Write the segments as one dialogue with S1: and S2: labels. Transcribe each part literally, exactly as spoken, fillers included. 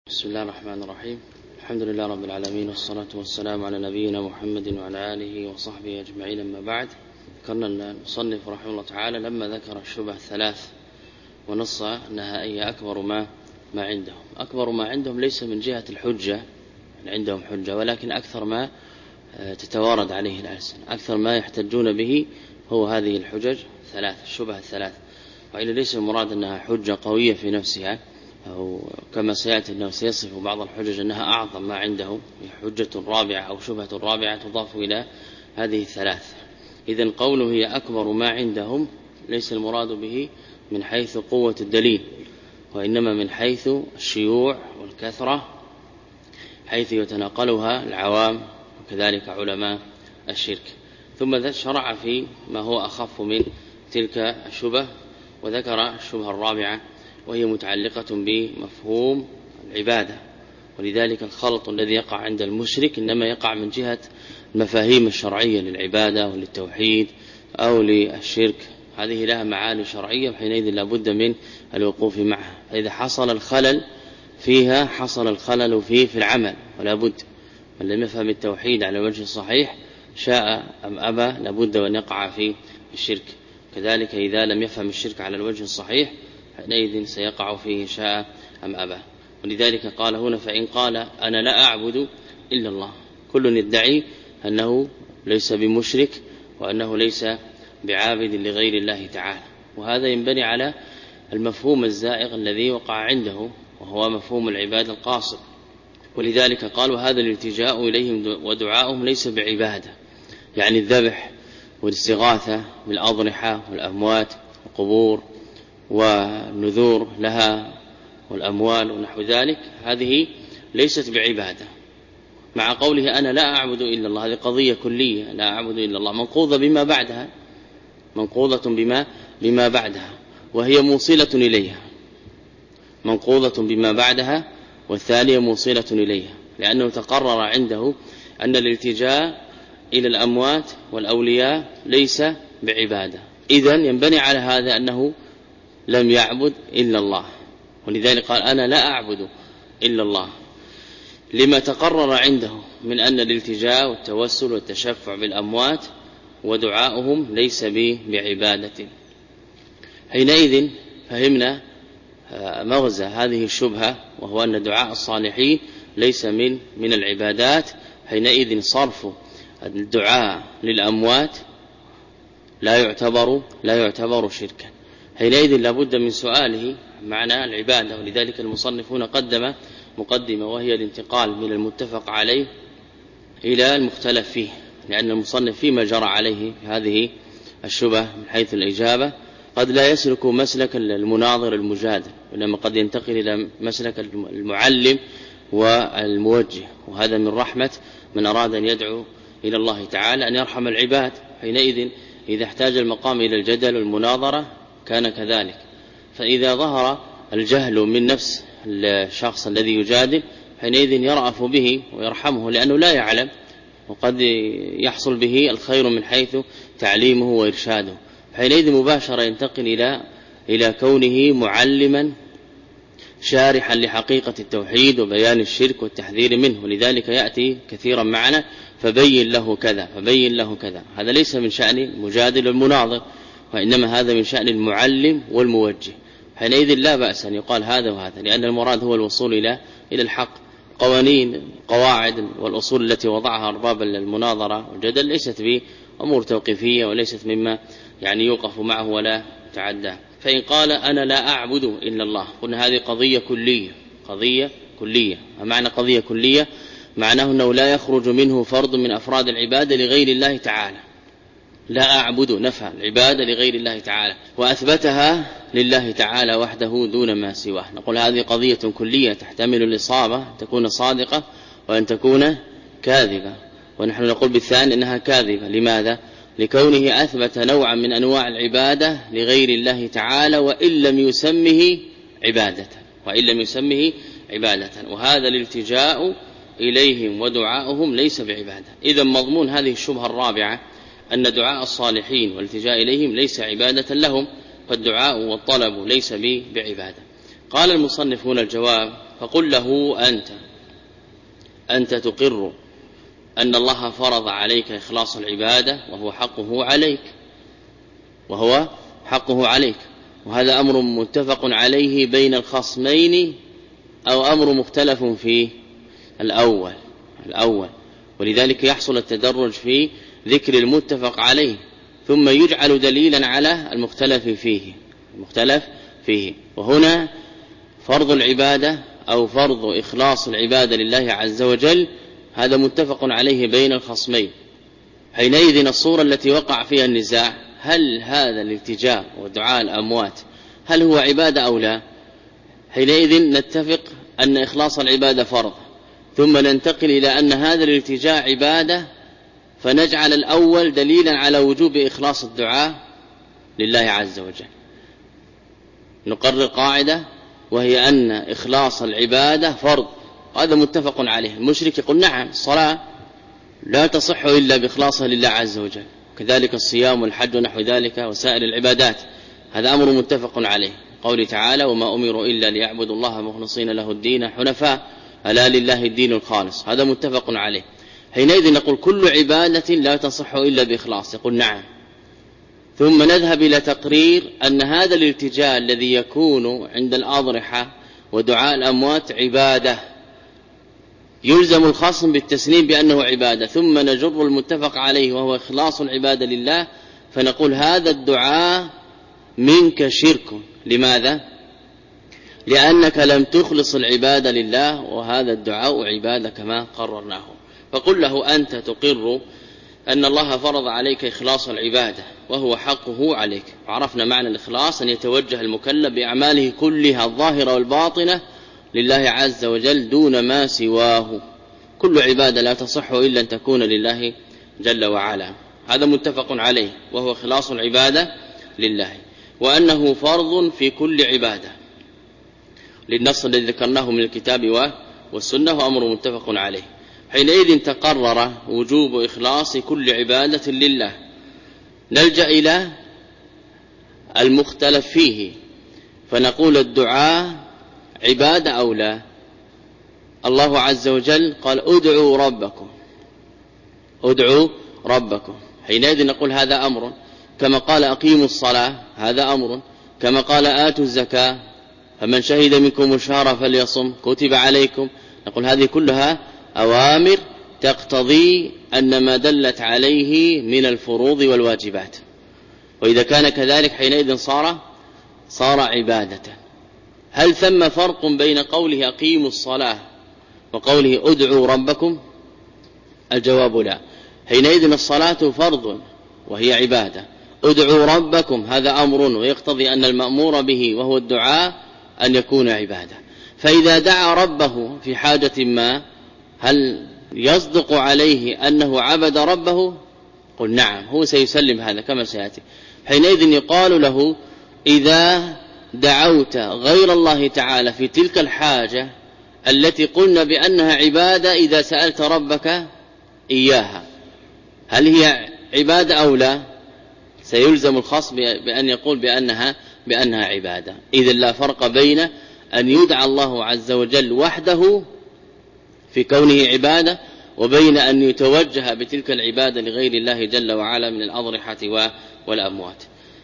S1: بسم الله الرحمن الرحيم. الحمد لله رب العالمين، والصلاة والسلام على نبينا محمد وعلى آله وصحبه أجمعين. أما بعد، ذكرنا المصنف رحمه الله تعالى لما ذكر الشبه الثلاث ونص أنها أي أكبر ما ما عندهم أكبر ما عندهم ليس من جهة الحجة، عندهم حجة، ولكن أكثر ما تتوارد عليه الألسن، أكثر ما يحتجون به هو هذه الحجج الثلاث، الشبه الثلاث، وإلا ليس المراد أنها حجة قوية في نفسها، أو كما سيأتي أنه سيصف بعض الحجج أنها أعظم ما عنده، حجة رابعة أو شبهة رابعة تضاف إلى هذه الثلاث. إذن قوله هي أكبر ما عندهم ليس المراد به من حيث قوة الدليل، وإنما من حيث الشيوع والكثرة، حيث يتناقلها العوام وكذلك علماء الشرك. ثم شرع في ما هو أخف من تلك الشبه، وذكر الشبهة الرابعة وهي متعلقة بمفهوم العبادة، ولذلك الخلط الذي يقع عند المشرك إنما يقع من جهة المفاهيم الشرعية للعبادة وللتوحيد أو للشرك، هذه لها معاني شرعية، وحينئذ لا بد من الوقوف معها. فإذا حصل الخلل فيها حصل الخلل فيه في العمل، ولا بد من لم يفهم التوحيد على الوجه الصحيح شاء أم أبى لابد أن يقع في الشرك، كذلك إذا لم يفهم الشرك على الوجه الصحيح حينئذ سيقع فيه شاء أم أبى. ولذلك قال هنا فإن قال أنا لا أعبد إلا الله، كل يدعي أنه ليس بمشرك وأنه ليس بعابد لغير الله تعالى، وهذا ينبني على المفهوم الزائغ الذي وقع عنده وهو مفهوم العبادة القاصر. ولذلك قالوا هذا الالتجاء إليهم ودعاؤهم ليس بعبادة، يعني الذبح والاستغاثة بالأضرحة والأموات والقبور والنذور لها والأموال ونحو ذلك، هذه ليست بعبادة، مع قوله أنا لا أعبد إلا الله، هذه قضية كلية، لا أعبد إلا الله منقوضة بما بعدها، منقوضة بما بما بعدها وهي موصلة إليها، منقوضة بما بعدها والثانية موصلة إليها، لأنه تقرر عنده أن الالتجاء إلى الأموات والأولياء ليس بعبادة، إذن ينبني على هذا أنه لم يعبد إلا الله، ولذلك قال أنا لا أعبد إلا الله، لما تقرر عنده من أن الالتجاء والتوسل والتشفع بالأموات ودعاؤهم ليس بعبادة. حينئذ فهمنا مغزى هذه الشبهة، وهو أن دعاء الصالحين ليس من من العبادات، حينئذ صرف الدعاء للأموات لا يعتبر لا يعتبر شركا، حينئذ لابد من سؤاله معنى العبادة. ولذلك المصنفون قدم مقدمة وهي الانتقال من المتفق عليه إلى المختلف فيه، لأن المصنف فيما جرى عليه هذه الشبه من حيث الإجابة قد لا يسلك مسلك المناظر المجادل، وإنما قد ينتقل إلى مسلك المعلم والموجه، وهذا من رحمة من أراد أن يدعو إلى الله تعالى أن يرحم العباد. حينئذ إذا احتاج المقام إلى الجدل والمناظرة كان كذلك، فإذا ظهر الجهل من نفس الشخص الذي يجادل حينئذ يرأف به ويرحمه، لأنه لا يعلم، وقد يحصل به الخير من حيث تعليمه وإرشاده، حينئذ مباشرة ينتقل إلى إلى كونه معلما شارحا لحقيقة التوحيد وبيان الشرك والتحذير منه. ولذلك يأتي كثيرا معنا فبين له كذا فبين له كذا، هذا ليس من شأن المجادل والمناظر، وإنما هذا من شأن المعلم والموجه. حينئذ لا بأس أن يقال هذا وهذا، لأن المراد هو الوصول إلى إلى الحق. قوانين قواعد والأصول التي وضعها أرباب المناظرة والجدل ليست بأمور توقيفية، وليست مما يعني يوقف معه ولا تعدى. فإن قال أنا لا أعبد إلا الله، قلنا هذه قضية كلية، قضية كلية. ومعنى قضية كلية معناه أنه لا يخرج منه فرد من أفراد العبادة لغير الله تعالى، لا أعبد نفع العبادة لغير الله تعالى، وأثبتها لله تعالى وحده دون ما سواه. نقول هذه قضية كلية تحتمل الإصابة، تكون صادقة وأن تكون كاذبة، ونحن نقول بالثاني إنها كاذبة. لماذا؟ لكونه أثبت نوعا من أنواع العبادة لغير الله تعالى وإن لم يسمه عبادة وإن لم يسمه عبادة وهذا الالتجاء إليهم ودعاؤهم ليس بعبادة. إذن مضمون هذه الشبهة الرابعة أن دعاء الصالحين والالتجاء إليهم ليس عبادة لهم، فالدعاء والطلب ليس بعبادة. قال المصنف هنا الجواب: فقل له أنت أنت تقر أن الله فرض عليك إخلاص العبادة وهو حقه عليك وهو حقه عليك وهذا أمر متفق عليه بين الخصمين أو أمر مختلف فيه الأول الأول ولذلك يحصل التدرج في ذكر المتفق عليه ثم يجعل دليلا على المختلف فيه المختلف فيه وهنا فرض العبادة أو فرض إخلاص العبادة لله عز وجل هذا متفق عليه بين الخصمين. حينئذ الصورة التي وقع فيها النزاع هل هذا الالتجاء ودعاء الأموات هل هو عبادة أو لا؟ حينئذ نتفق أن إخلاص العبادة فرض ثم ننتقل إلى أن هذا الالتجاء عبادة فنجعل الأول دليلا على وجوب إخلاص الدعاء لله عز وجل. نقرر قاعدة وهي أن إخلاص العبادة فرض هذا متفق عليه. المشرك يقول نعم الصلاة لا تصح إلا بإخلاصها لله عز وجل كذلك الصيام والحج ونحو ذلك وسائر العبادات هذا أمر متفق عليه قوله تعالى وما أمروا إلا ليعبدوا الله مخلصين له الدين حنفاء ألا لله الدين الخالص هذا متفق عليه. حينئذ نقول كل عبادة لا تصح إلا بإخلاص يقول نعم ثم نذهب إلى تقرير أن هذا الالتجاء الذي يكون عند الأضرحة ودعاء الأموات عبادة يلزم الخصم بالتسليم بأنه عبادة ثم نجر المتفق عليه وهو إخلاص العبادة لله فنقول هذا الدعاء منك شرك. لماذا؟ لأنك لم تخلص العبادة لله وهذا الدعاء عبادة كما قررناه. فقل له أنت تقر أن الله فرض عليك إخلاص العبادة وهو حقه عليك. عرفنا معنى الإخلاص أن يتوجه المكلف بأعماله كلها الظاهرة والباطنة لله عز وجل دون ما سواه. كل عبادة لا تصح إلا أن تكون لله جل وعلا هذا متفق عليه وهو إخلاص العبادة لله وأنه فرض في كل عبادة للنص الذي ذكرناه من الكتاب والسنة وأمر متفق عليه. حينئذ تقرر وجوب إخلاص كل عبادة لله. نلجأ إلى المختلف فيه فنقول الدعاء عبادة أو لا؟ الله عز وجل قال ادعوا ربكم ادعوا ربكم حينئذ نقول هذا أمر كما قال أقيموا الصلاة هذا أمر كما قال آتوا الزكاة فمن شهد منكم الشهر فليصم كتب عليكم. نقول هذه كلها أوامر تقتضي أن ما دلت عليه من الفروض والواجبات وإذا كان كذلك حينئذ صار صار عبادة. هل ثم فرق بين قوله أقيموا الصلاة وقوله ادعوا ربكم؟ الجواب لا. حينئذ الصلاة فرض وهي عبادة ادعوا ربكم هذا أمر ويقتضي أن المأمور به وهو الدعاء أن يكون عبادة. فإذا دعا ربه في حاجة ما هل يصدق عليه أنه عبد ربه؟ قل نعم هو سيسلم هذا كما سيأتي. حينئذ يقال له إذا دعوت غير الله تعالى في تلك الحاجة التي قلنا بأنها عبادة إذا سألت ربك إياها هل هي عبادة أو لا؟ سيلزم الخاص بأن يقول بأنها بأنها عبادة. إذن لا فرق بين أن يدعى الله عز وجل وحده في كونه عبادة وبين أن يتوجه بتلك العبادة لغير الله جل وعلا من الأضرحة والأموات.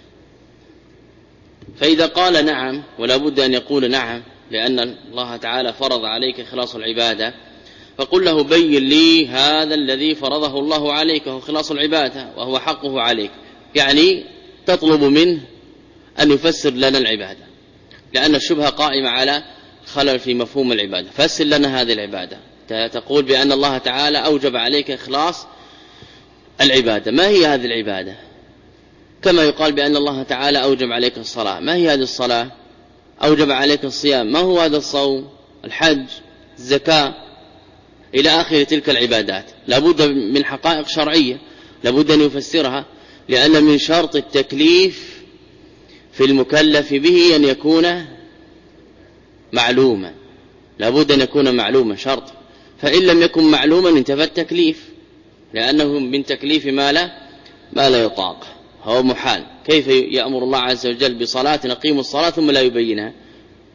S1: فإذا قال نعم ولا بد أن يقول نعم لأن الله تعالى فرض عليك إخلاص العبادة فقل له بين لي هذا الذي فرضه الله عليك وهو إخلاص العبادة وهو حقه عليك يعني تطلب منه أن يفسر لنا العبادة لأن الشبهة قائمة على خلل في مفهوم العبادة. فسر لنا هذه العبادة تقول بأن الله تعالى أوجب عليك إخلاص العبادة ما هي هذه العبادة؟ كما يقال بأن الله تعالى أوجب عليك الصلاة ما هي هذه الصلاة؟ أوجب عليك الصيام ما هو هذا الصوم؟ الحج الزكاة إلى آخر تلك العبادات لابد من حقائق شرعية لابد أن يفسرها لأن من شرط التكليف في المكلف به أن يكون معلوما لابد أن يكون معلوما شرط فإن لم يكن معلوما انتفى التكليف لأنه من تكليف ما لا ما لا يطاق هو محال. كيف يأمر الله عز وجل بصلاة نقيم الصلاة ثم لا يبينها؟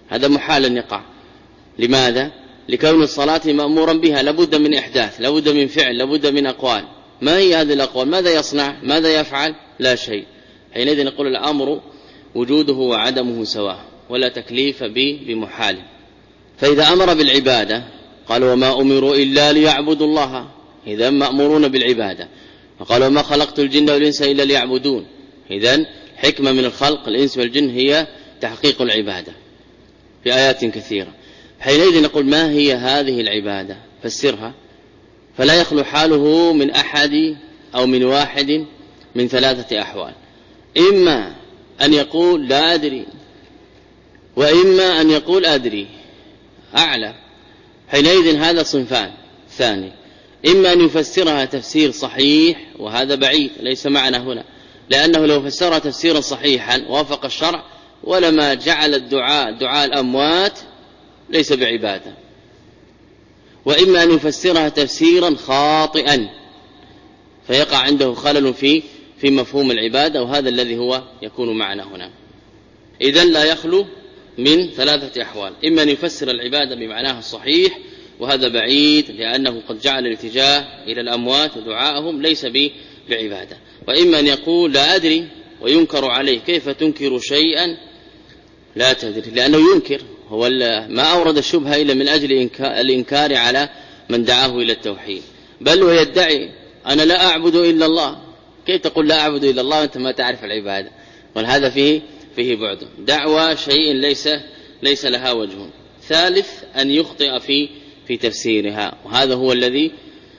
S1: هذا محال أن يقع. لماذا؟ لكون الصلاة مأمورا بها لابد من إحداث، لابد من فعل، لابد من أقوال. ما هي هذه الأقوال؟ ماذا يصنع؟ ماذا يفعل؟ لا شيء. حينئذ نقول الأمر وجوده وعدمه سواء، ولا تكليف بمحال. فإذا أمر بالعبادة قال وما أمروا إلا ليعبدوا الله، إذن مأمورون بالعبادة. وقال وما خلقت الجن والإنس إلا ليعبدون، إذن حكمة من الخلق الإنس والجن هي تحقيق العبادة في آيات كثيرة. حينئذ نقول ما هي هذه العبادة؟ فسرها. فلا يخلو حاله من أحد أو من واحد من ثلاثة أحوال، إما أن يقول لا أدري، وإما أن يقول أدري أعلى. حينئذ هذا صنفان. ثاني إما أن يفسرها تفسير صحيح، وهذا بعيد ليس معنا هنا، لأنه لو فسرها تفسيرا صحيحا وافق الشرع ولما جعل الدعاء دعاء الأموات ليس بعبادة. وإما أن يفسرها تفسيرا خاطئا فيقع عنده خلل في في مفهوم العبادة، وهذا الذي هو يكون معنا هنا. إذن لا يخلو من ثلاثة أحوال، إما أن يفسر العبادة بمعناها الصحيح وهذا بعيد لأنه قد جعل الاتجاه إلى الأموات ودعائهم ليس بعبادة، وإما أن يقول لا أدري وينكر عليه كيف تنكر شيئا لا تدري، لأنه ينكر، هو ما أورد الشبهة إلا من أجل الإنكار على من دعاه إلى التوحيد، بل ويدعي أنا لا أعبد إلا الله. كيف تقول لا أعبد إلا الله وأنت ما تعرف العبادة؟ وهذا فيه فيه بعد، دعوى شيء ليس ليس لها وجه. ثالث أن يخطئ في في تفسيرها، وهذا هو الذي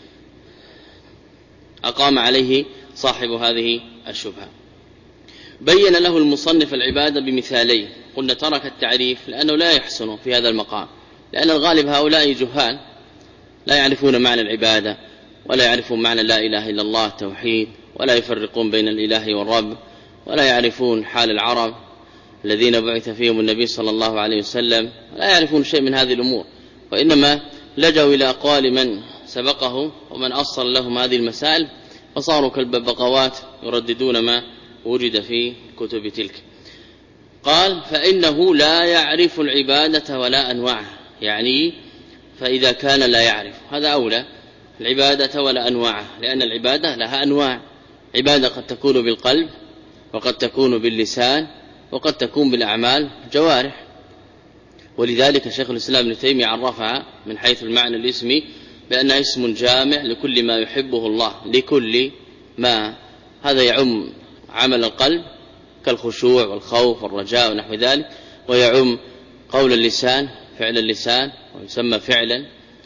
S1: أقام عليه صاحب هذه الشبهة. بين له المصنف العبادة بمثالين. قلنا ترك التعريف لأنه لا يحسن في هذا المقام، لأن الغالب هؤلاء جهال لا يعرفون معنى العبادة، ولا يعرفون معنى لا إله إلا الله التوحيد، ولا يفرقون بين الإله والرب، ولا يعرفون حال العرب الذين بعث فيهم النبي صلى الله عليه وسلم، لا يعرفون شيء من هذه الأمور، وإنما لجوا إلى أقوال من سبقه ومن أصل لهم هذه المسائل، فصاروا كالببغاوات يرددون ما وجد في كتب تلك. قال فإنه لا يعرف العبادة ولا أنواعها، يعني فإذا كان لا يعرف هذا أولى العبادة ولا أنواعها، لأن العبادة لها أنواع. عبادة قد تكون بالقلب، وقد تكون باللسان، وقد تكون بالأعمال جوارح. ولذلك شيخ الإسلام ابن تيمية عرفها من حيث المعنى الاسمي بأنها اسم جامع لكل ما يحبه الله، لكل ما، هذا يعم عمل القلب كالخشوع والخوف والرجاء ونحو ذلك، ويعم قول اللسان فعل اللسان ويسمى فعلا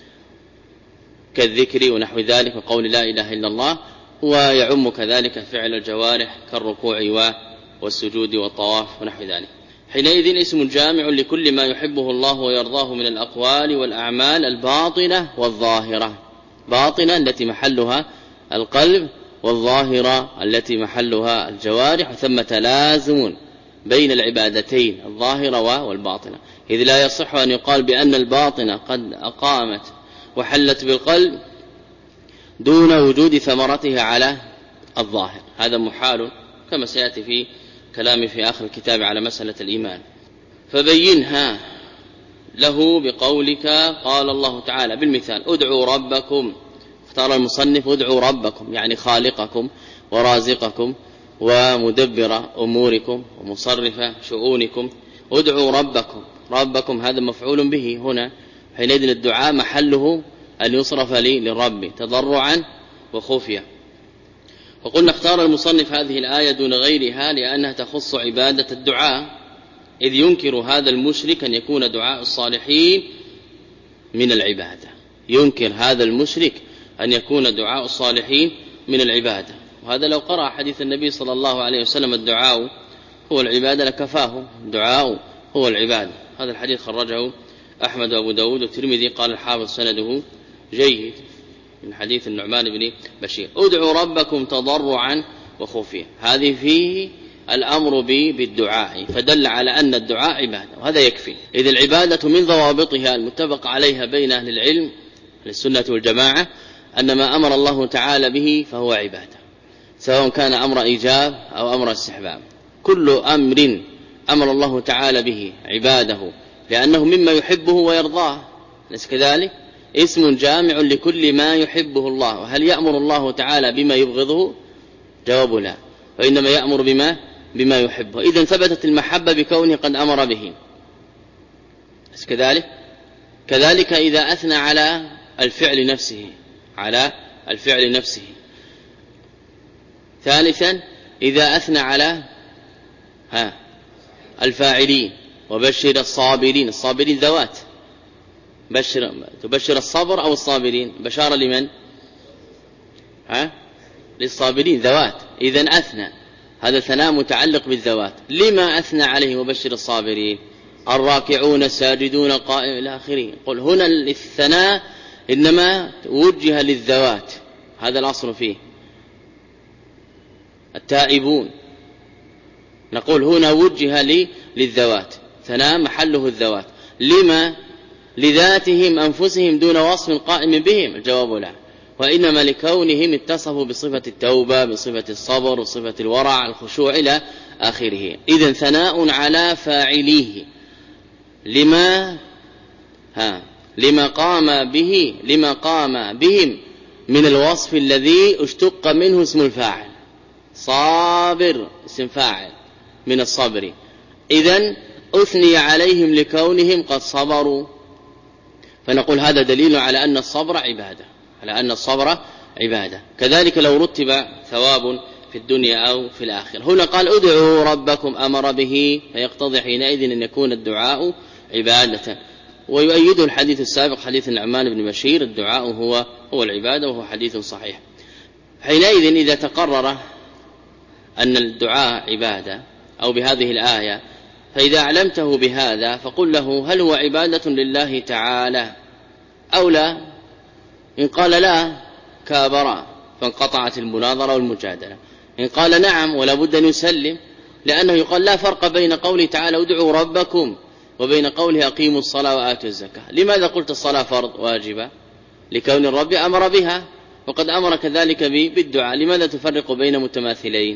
S1: كالذكر ونحو ذلك وقول لا إله إلا الله، ويعم كذلك فعل الجوارح كالركوع والسجود والطواف ونحو ذلك. حينئذ اسم جامع لكل ما يحبه الله ويرضاه من الأقوال والأعمال الباطنة والظاهرة. باطنة التي محلها القلب، والظاهرة التي محلها الجوارح، ثم تلازم بين العبادتين الظاهرة والباطنة، إذ لا يصح أن يقال بأن الباطنة قد أقامت وحلت بالقلب دون وجود ثمرتها على الظاهر، هذا محال كما سيأتي في كلامي في آخر الكتاب على مسألة الإيمان. فبينها له بقولك قال الله تعالى بالمثال ادعوا ربكم، اختار المصنف ادعوا ربكم يعني خالقكم ورازقكم ومدبر أموركم ومصرف شؤونكم، ادعوا ربكم. ربكم هذا مفعول به هنا، حينئذ الدعاء محله أن يصرف لي للرب تضرعا وخفيا. وقلنا اختار المصنف هذه الآية دون غيرها لأنها تخص عبادة الدعاء، إذ ينكر هذا المشرك أن يكون دعاء الصالحين من العبادة، ينكر هذا المشرك أن يكون دعاء الصالحين من العبادة. وهذا لو قرأ حديث النبي صلى الله عليه وسلم الدعاء هو العبادة لكفاه، الدعاء هو العبادة. هذا الحديث خرجه أحمد وأبو داود والترمذي، قال الحافظ سنده جيد، من حديث النعمان بن بشير ادعوا ربكم تضرعا وخفيا، هذه فيه الأمر بالدعاء، فدل على أن الدعاء عبادة، وهذا يكفي. إذ العبادة من ضوابطها المتفق عليها بين أهل العلم للسنة والجماعة أن ما أمر الله تعالى به فهو عبادة، سواء كان أمر إيجاب أو أمر استحباب. كل أمر أمر الله تعالى به عباده لأنه مما يحبه ويرضاه، ليس كذلك؟ اسم جامع لكل ما يحبه الله. وهل يأمر الله تعالى بما يبغضه؟ جواب لا، وإنما يأمر بما بما يحبه. إذن ثبتت المحبة بكونه قد أمر به، ليس كذلك؟ كذلك إذا أثنى على الفعل نفسه، على الفعل نفسه. ثالثا إذا أثنى على ها الفاعلين، وبشر الصابرين. الصابرين ذوات، بشر تبشر الصبر أو الصابرين؟ بشارة لمن؟ ها للصابرين ذوات. إذن أثنى، هذا ثناء متعلق بالذوات. لما أثنى عليه وبشر الصابرين؟ الراكعون الساجدون القائم إلى آخره. قل هنا الثناء إنما وجه للذوات، هذا الأصل فيه. التائبون نقول هنا وجه لي للذوات، ثناء محله الذوات. لما؟ لذاتهم أنفسهم دون وصف قائم بهم؟ الجواب لا، وإنما لكونهم اتصفوا بصفة التوبة، بصفة الصبر، بصفة الورع، الخشوع إلى آخره. إذن ثناء على فاعليه لما ها لما قام به لما قام بهم من الوصف الذي اشتق منه اسم الفاعل. صابر اسم فاعل من الصبر، إذن أثني عليهم لكونهم قد صبروا، فنقول هذا دليل على أن الصبر عبادة، على أن الصبر عبادة. كذلك لو رتب ثواب في الدنيا أو في الآخرة. هنا قال ادعوا ربكم أمر به، فيقتضي حينئذ أن يكون الدعاء عبادة. ويؤيده الحديث السابق حديث النعمان بن بشير، الدعاء هو هو العبادة، وهو حديث صحيح. حينئذ إذا تقرر أن الدعاء عبادة أو بهذه الآية، فإذا علمته بهذا فقل له هل هو عبادة لله تعالى أو لا؟ إن قال لا كابر، فانقطعت المناظرة والمجادلة. إن قال نعم ولا بد أن يسلم، لأنه يقال لا فرق بين قوله تعالى ادعوا ربكم وبين قوله أقيموا الصلاة وآتوا الزكاة. لماذا قلت الصلاة فرض واجبة؟ لكون الرب أمر بها، وقد أمر كذلك بالدعاء. لماذا تفرق بين متماثلين؟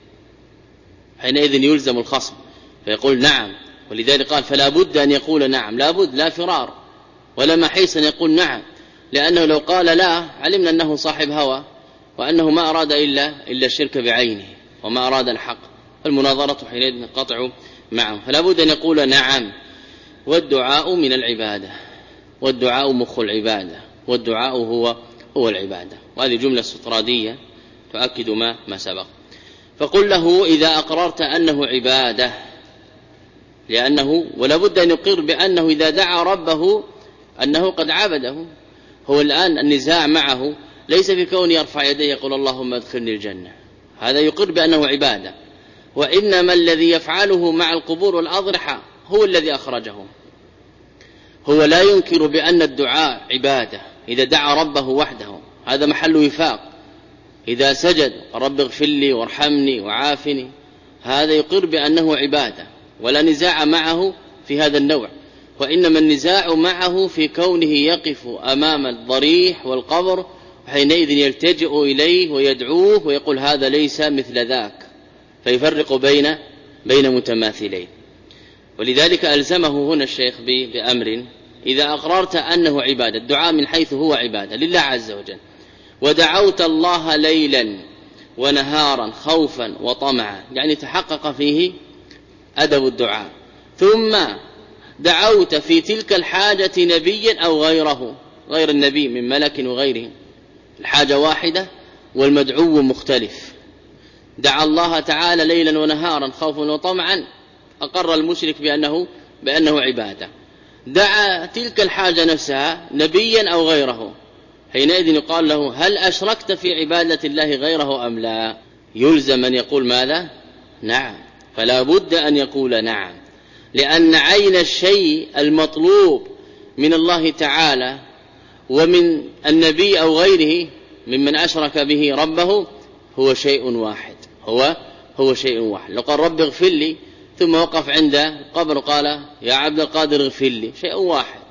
S1: حينئذ يلزم الخصم فيقول نعم، ولذلك قال فلا بد أن يقول نعم، لا بد، لا فرار ولا محيص أن يقول نعم، لأنه لو قال لا علمنا أنه صاحب هوى، وأنه ما أراد إلا إلا الشرك بعينه، وما أراد الحق، فالمناظرة حينئذ قطع معه. فلا بد أن يقول نعم. والدعاء من العبادة، والدعاء مخ العبادة، والدعاء هو هو العبادة. وهذه جملة استطرادية تؤكد ما ما سبق. فقل له إذا أقررت أنه عبادة، لأنه ولا بد أن يقر بأنه إذا دعا ربه أنه قد عبده. هو الآن النزاع معه ليس في كون يرفع يديه يقول اللهم ادخلني الجنة، هذا يقر بأنه عبادة، وإنما الذي يفعله مع القبور والأضرحة هو الذي أخرجهم. هو لا ينكر بأن الدعاء عبادة إذا دعا ربه وحده، هذا محل وفاق. إذا سجد رب اغفر لي وارحمني وعافني، هذا يقر بأنه عبادة، ولا نزاع معه في هذا النوع. وإنما النزاع معه في كونه يقف أمام الضريح والقبر، حينئذ يلتجئ إليه ويدعوه ويقول هذا ليس مثل ذاك، فيفرق بين بين متماثلين. ولذلك ألزمه هنا الشيخ بأمر إذا أقررت أنه عبادة، الدعاء من حيث هو عبادة لله عز وجل، ودعوت الله ليلا ونهارا خوفا وطمعا، يعني تحقق فيه أدب الدعاء، ثم دعوت في تلك الحاجة نبيا أو غيره، غير النبي من ملك وغيره، الحاجة واحدة والمدعو مختلف. دعا الله تعالى ليلا ونهارا خوفا وطمعا، أقر المشرك بأنه بأنه عبادة. دعا تلك الحاجة نفسها نبيا أو غيره، حينئذ يقال له هل أشركت في عبادة الله غيره أم لا؟ يلزم أن يقول ماذا؟ نعم. فلا بد أن يقول نعم، لأن عين الشيء المطلوب من الله تعالى ومن النبي أو غيره ممن أشرك به ربه هو شيء واحد، هو هو شيء واحد. لو قال رب اغفر لي ثم وقف عند القبر قال يا عبد القادر اغفر لي، شيء واحد.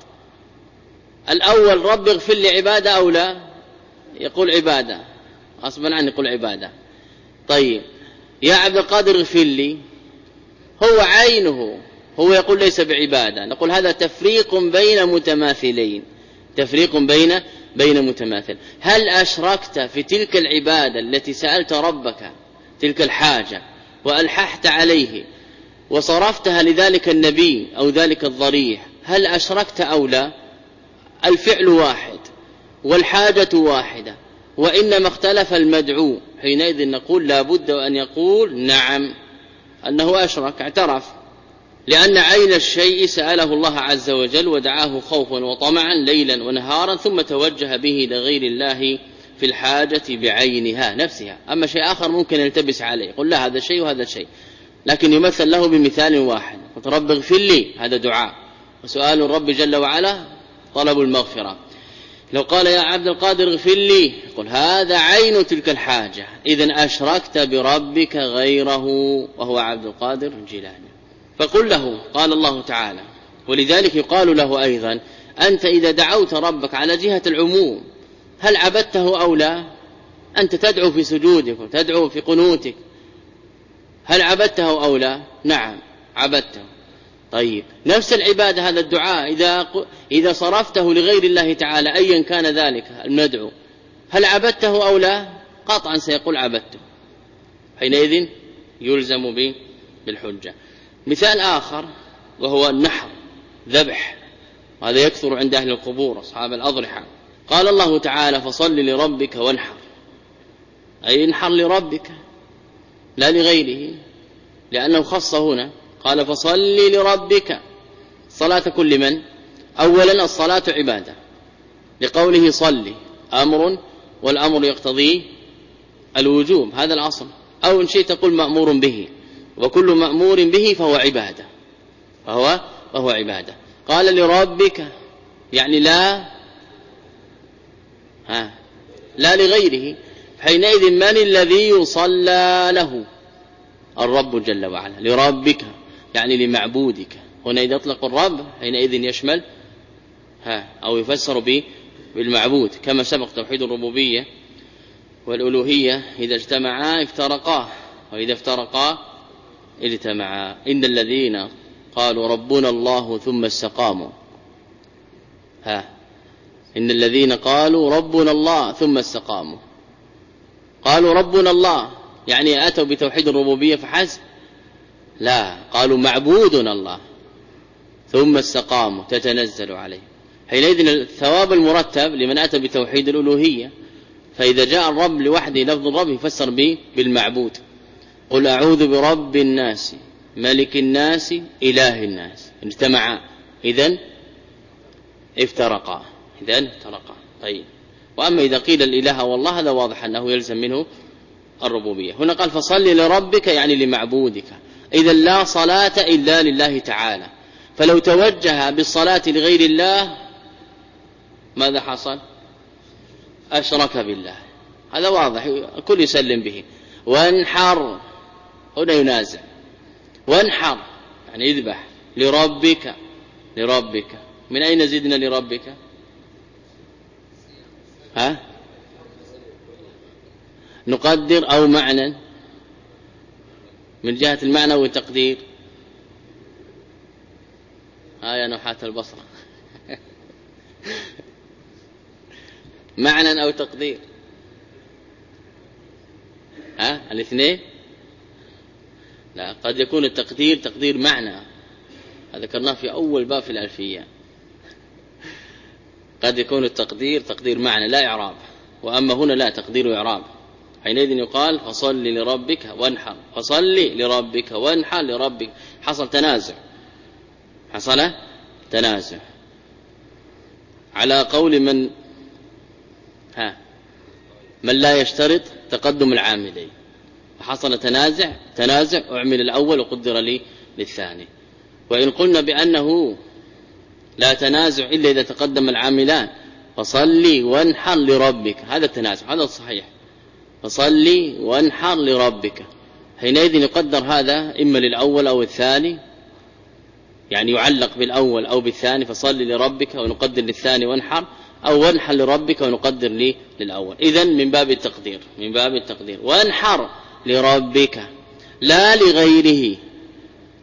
S1: الأول رب اغفر لي عبادة أو لا؟ يقول عبادة، غصبا عنه يقول عبادة. طيب يا عبد القادر اغفر لي، هو عينه هو يقول ليس بعبادة، نقول هذا تفريق بين متماثلين، تفريق بين بين متماثل. هل أشركت في تلك العبادة التي سألت ربك تلك الحاجة وألححت عليه وصرفتها لذلك النبي أو ذلك الضريح، هل أشركت أو لا؟ الفعل واحد والحاجة واحدة، وإنما اختلف المدعو، حينئذ نقول لا بد أن يقول نعم أنه أشرك، اعترف، لأن عين الشيء سأله الله عز وجل ودعاه خوفا وطمعا ليلا ونهارا، ثم توجه به لغير الله في الحاجة بعينها نفسها. أما شيء آخر ممكن يلتبس عليه، يقول لا هذا شيء وهذا شيء، لكن يمثل له بمثال واحد. قلت رب اغفر لي، هذا دعاء، وسؤال الرب جل وعلا طلب المغفرة. لو قال يا عبد القادر اغفر لي، يقول هذا عين تلك الحاجة، إذن أشركت بربك غيره وهو عبد القادر الجيلاني. فقل له، قال الله تعالى، ولذلك يقال له أيضا أنت إذا دعوت ربك على جهة العموم هل عبدته أو لا؟ أنت تدعو في سجودك وتدعو في قنوتك، هل عبدته أو لا؟ نعم عبدته. طيب نفس العبادة هذا الدعاء إذا إذا صرفته لغير الله تعالى أيا كان ذلك المدعو، هل عبدته أو لا؟ قطعا سيقول عبدته، حينئذ يلزم به بالحجة. مثال آخر وهو النحر، ذبح، وهذا يكثر عند أهل القبور أصحاب الأضرحة. قال الله تعالى فصل لربك وانحر، أي انحر لربك لا لغيره، لأنه خص هنا، قال فصل لربك. صلاة كل من؟ أولا الصلاة عبادة لقوله صلي أمر، والأمر يقتضي الوجوب، هذا الأصل، أو إن شئت تقول مأمور به، وكل مأمور به فهو عبادة، فهو, فهو عبادة. قال لربك يعني لا ها لا لغيره، حينئذ من الذي يصلى له؟ الرب جل وعلا. لربك يعني لمعبودك، هنا إذا أطلق الرب حينئذ يشمل ها أو يفسر به بالمعبود، كما سبق توحيد الربوبية والألوهية إذا اجتمعا افترقا، وإذا افترقا اجتمعا. إن الذين قالوا ربنا الله ثم استقاموا، ها إن الذين قالوا ربنا الله ثم استقاموا، قالوا ربنا الله يعني أتوا بتوحيد الربوبية فحسب؟ لا، قالوا معبودنا الله ثم استقاموا تتنزل عليه. حينئذ الثواب المرتب لمن أتى بتوحيد الألوهية، فإذا جاء الرب لوحده لفظ الرب يفسر به بالمعبود. قل أعوذ برب الناس ملك الناس إله الناس، اجتمعا إذن افترقا، إذن افترقا. طيب، وأما إذا قيل الإله والله هذا واضح أنه يلزم منه الربوبية. هنا قال فصل لربك يعني لمعبودك، إذا لا صلاة إلا لله تعالى، فلو توجه بالصلاة لغير الله ماذا حصل؟ أشرك بالله، هذا واضح الكل يسلم به. وانحر هنا ينازع، وانحر يعني يذبح لربك، لربك من أين زدنا لربك؟ ها نقدر أو معنى من جهة المعنى والتقدير؟ ها يا نحاة البصرة معنى أو تقدير؟ ها الاثنين؟ لا، قد يكون التقدير تقدير معنى، هذا ذكرناه في أول باب في الألفية. قد يكون التقدير تقدير معنى لا إعراب، وأما هنا لا تقدير إعراب، حينئذ يقال فصل لربك وانحر، فصل لربك وانحر لربك. حصل تنازع، حصل تنازع على قول من ها من لا يشترط تقدم العاملين، فحصل تنازع تنازع أعمل الأول وقدر لي للثاني. وإن قلنا بأنه لا تنازع إلا إذا تقدم العاملان، فصلي وانحر لربك، هذا التنازع، هذا الصحيح، فصلي وانحر لربك، حينئذ يقدر هذا إما للأول أو الثاني، يعني يعلق بالأول أو بالثاني، فصلي لربك ونقدر للثاني وانحر، أو وانحر لربك ونقدر لي للأول. إذن من باب التقدير، من باب التقدير وانحر لربك لا لغيره،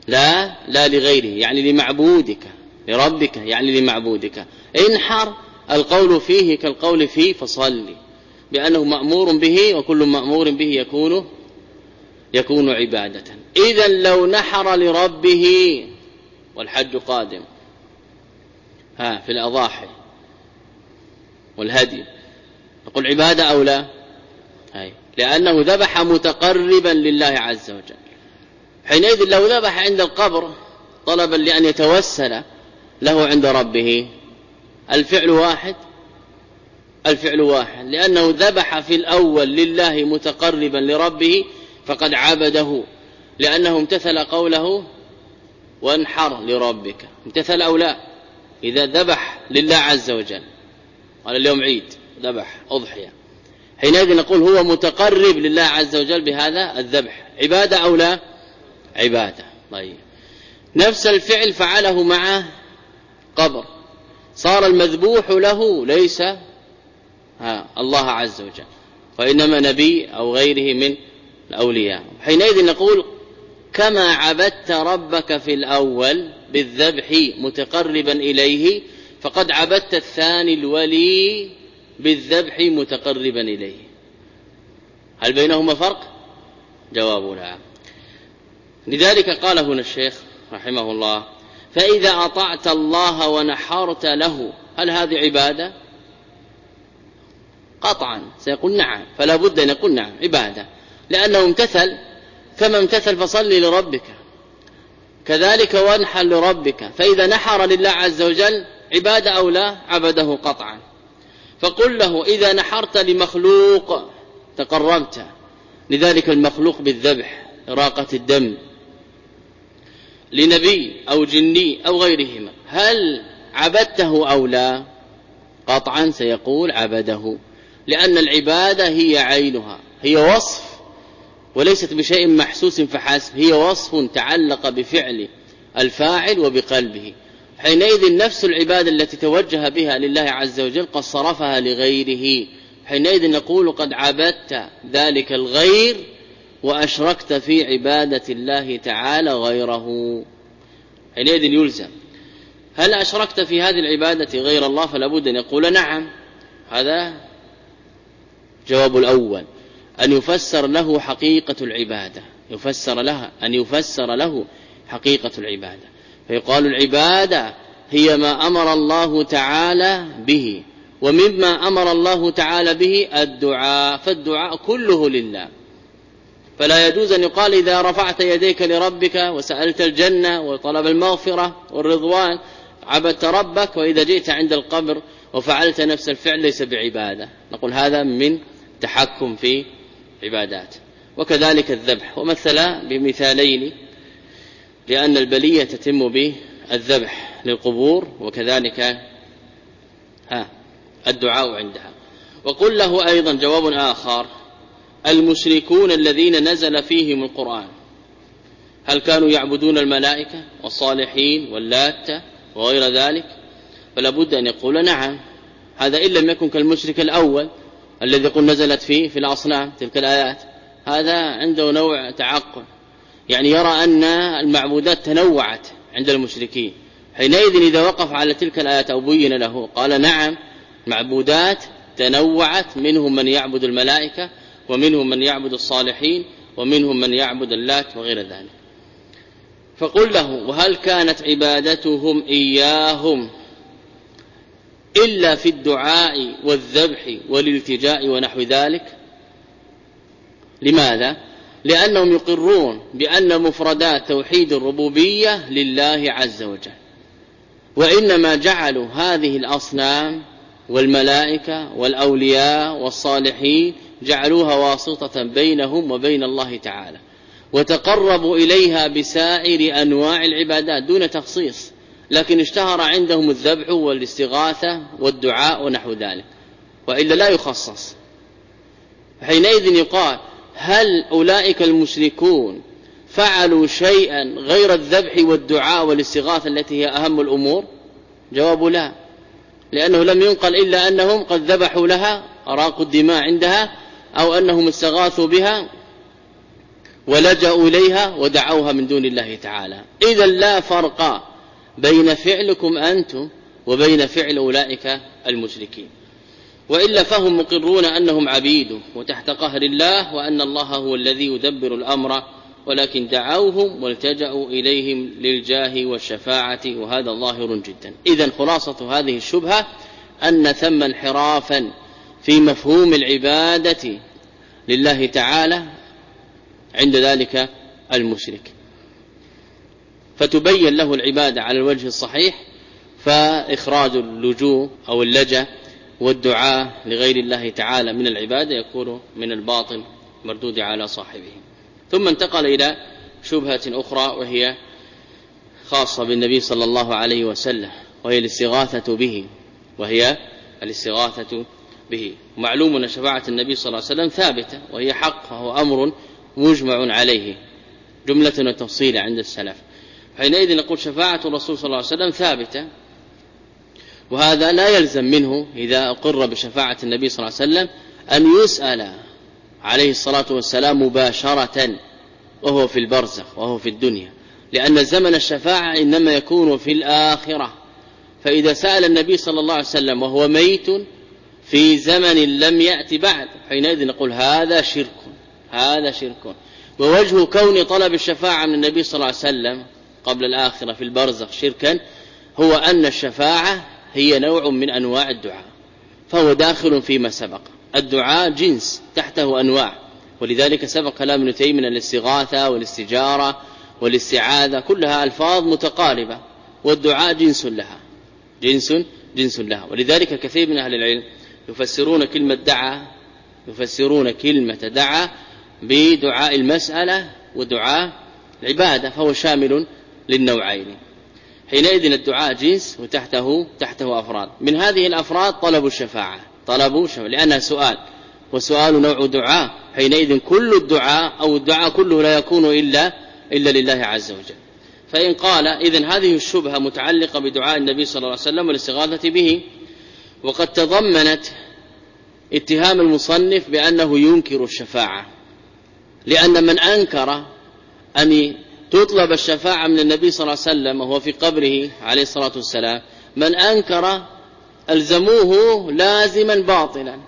S1: لا لا لغيره يعني لمعبودك لربك يعني لمعبودك. انحر القول فيه كالقول فيه فصلي بأنه مأمور به وكل مأمور به يكون يكون عبادة. إذا لو نحر لربه والحج قادم ها في الأضاحي والهدي نقول عبادة أو لا؟ هاي لأنه ذبح متقربا لله عز وجل. حينئذ لو ذبح عند القبر طلبا لأن يتوسل له عند ربه الفعل واحد الفعل واحد لأنه ذبح في الأول لله متقربا لربه فقد عبده لأنه امتثل قوله وانحر لربك. امتثل أو لا؟ إذا ذبح لله عز وجل قال اليوم عيد ذبح أضحية حينئذ نقول هو متقرب لله عز وجل بهذا الذبح. عبادة أو لا؟ عبادة. طيب نفس الفعل فعله مع قبر صار المذبوح له ليس ها الله عز وجل وإنما نبي أو غيره من الأولياء. حينئذ نقول كما عبدت ربك في الأول بالذبح متقربا إليه فقد عبدت الثاني الولي بالذبح متقربا إليه. هل بينهما فرق؟ جواب لا. لذلك قال هنا الشيخ رحمه الله فإذا أطعت الله ونحرت له هل هذه عبادة؟ قطعا سيقول نعم فلا بد أن يقول نعم عبادة لأنه امتثل كما امتثل فصلي لربك كذلك وانحر لربك. فإذا نحر لله عز وجل عبادة أو لا؟ عبده قطعا. فقل له إذا نحرت لمخلوق تقربت لذلك المخلوق بالذبح إراقة الدم لنبي أو جني أو غيرهما هل عبدته أو لا؟ قطعا سيقول عبده لأن العبادة هي عينها هي وصف وليست بشيء محسوس فحسب هي وصف تعلق بفعل الفاعل وبقلبه. حينئذ نفس العبادة التي توجه بها لله عز وجل قد صرفها لغيره. حينئذ نقول قد عبدت ذلك الغير وأشركت في عبادة الله تعالى غيره. حينئذ يلزم هل أشركت في هذه العبادة غير الله؟ فلا بد أن يقول نعم. هذا جواب الأول أن يفسر له حقيقة العبادة يفسر لها أن يفسر له حقيقة العبادة فيقال العبادة هي ما أمر الله تعالى به ومما أمر الله تعالى به الدعاء فالدعاء كله لله. فلا يجوز أن يقال إذا رفعت يديك لربك وسألت الجنة وطلب المغفرة والرضوان عبدت ربك وإذا جئت عند القبر وفعلت نفس الفعل ليس بعبادة. نقول هذا من تحكم في عبادات. وكذلك الذبح ومثل بمثالين لأن البلية تتم بالذبح للقبور وكذلك ها الدعاء عندها. وقل له أيضا جواب آخر المشركون الذين نزل فيهم القرآن هل كانوا يعبدون الملائكة والصالحين واللات وغير ذلك؟ فلا بد أن يقول نعم. هذا إن لم يكن كالمشرك الأول الذي يقول نزلت فيه في الأصنام تلك الآيات هذا عنده نوع تعقل يعني يرى أن المعبودات تنوعت عند المشركين. حينئذ إذا وقف على تلك الآيات أو بين له قال نعم معبودات تنوعت منهم من يعبد الملائكة ومنهم من يعبد الصالحين ومنهم من يعبد اللات وغير ذلك. فقل له وهل كانت عبادتهم إياهم إلا في الدعاء والذبح والالتجاء ونحو ذلك؟ لماذا؟ لأنهم يقرون بأن مفردات توحيد الربوبية لله عز وجل وإنما جعلوا هذه الأصنام والملائكة والأولياء والصالحين جعلوها واسطة بينهم وبين الله تعالى وتقربوا إليها بسائر أنواع العبادات دون تخصيص لكن اشتهر عندهم الذبح والاستغاثة والدعاء ونحو ذلك وإلا لا يخصص. حينئذ يقال هل أولئك المشركون فعلوا شيئا غير الذبح والدعاء والاستغاثة التي هي أهم الأمور؟ جواب لا لأنه لم ينقل إلا أنهم قد ذبحوا لها أراقوا الدماء عندها أو أنهم استغاثوا بها ولجأوا إليها ودعوها من دون الله تعالى. إذا لا فرق بين فعلكم أنتم وبين فعل أولئك المشركين، وإلا فهم مقرون أنهم عبيد وتحت قهر الله، وأن الله هو الذي يدبر الأمر، ولكن دعوهم والتجأوا إليهم للجاه والشفاعة، وهذا ظاهر جدا. إذن خلاصة هذه الشبهة أن ثم انحرافا في مفهوم العبادة لله تعالى عند ذلك المشرك، فتبين له العبادة على الوجه الصحيح، فإخراج اللجوء أو اللجأ والدعاء لغير الله تعالى من العبادة يكون من الباطل مردود على صاحبه. ثم انتقل إلى شبهة أخرى وهي خاصة بالنبي صلى الله عليه وسلم، وهي الاستغاثة به وهي الاستغاثة به. معلوم أن شفاعة النبي صلى الله عليه وسلم ثابتة وهي حق، وهو أمر مجمع عليه جملة وتفصيلا عند السلف. حينئذ نقول شفاعة الرسول صلى الله عليه وسلم ثابتة، وهذا لا يلزم منه إذا أقر بشفاعة النبي صلى الله عليه وسلم أن يسأل عليه الصلاة والسلام مباشرة وهو في البرزخ وهو في الدنيا، لأن زمن الشفاعة إنما يكون في الآخرة. فإذا سأل النبي صلى الله عليه وسلم وهو ميت في زمن لم يأتي بعد، حينئذ نقول هذا شرك، هذا شرك. ووجه كون طلب الشفاعة من النبي صلى الله عليه وسلم قبل الآخرة في البرزخ شركا هو أن الشفاعة هي نوع من أنواع الدعاء، فهو داخل فيما سبق. الدعاء جنس تحته أنواع، ولذلك سبق كلام ابن تيمية الاستغاثة والاستجارة والاستعاذة كلها ألفاظ متقاربة، والدعاء جنس لها جنس جنس لها. ولذلك كثير من أهل العلم يفسرون كلمة دعا يفسرون كلمة دعا بدعاء المسألة ودعاء العبادة، فهو شامل للنوعين. حينئذ الدعاء جنس وتحته تحته أفراد، من هذه الأفراد طلب الشفاعة، طلب شفاعة لأنها سؤال، وسؤال نوع دعاء، حينئذ كل الدعاء أو الدعاء كله لا يكون إلا إلا لله عز وجل. فإن قال إذن هذه الشبهة متعلقة بدعاء النبي صلى الله عليه وسلم والاستغاثة به، وقد تضمنت اتهام المصنف بأنه ينكر الشفاعة، لأن من أنكر أن تطلب الشفاعة من النبي صلى الله عليه وسلم وهو في قبره عليه الصلاة والسلام، من أنكر ألزموه لازما باطلا.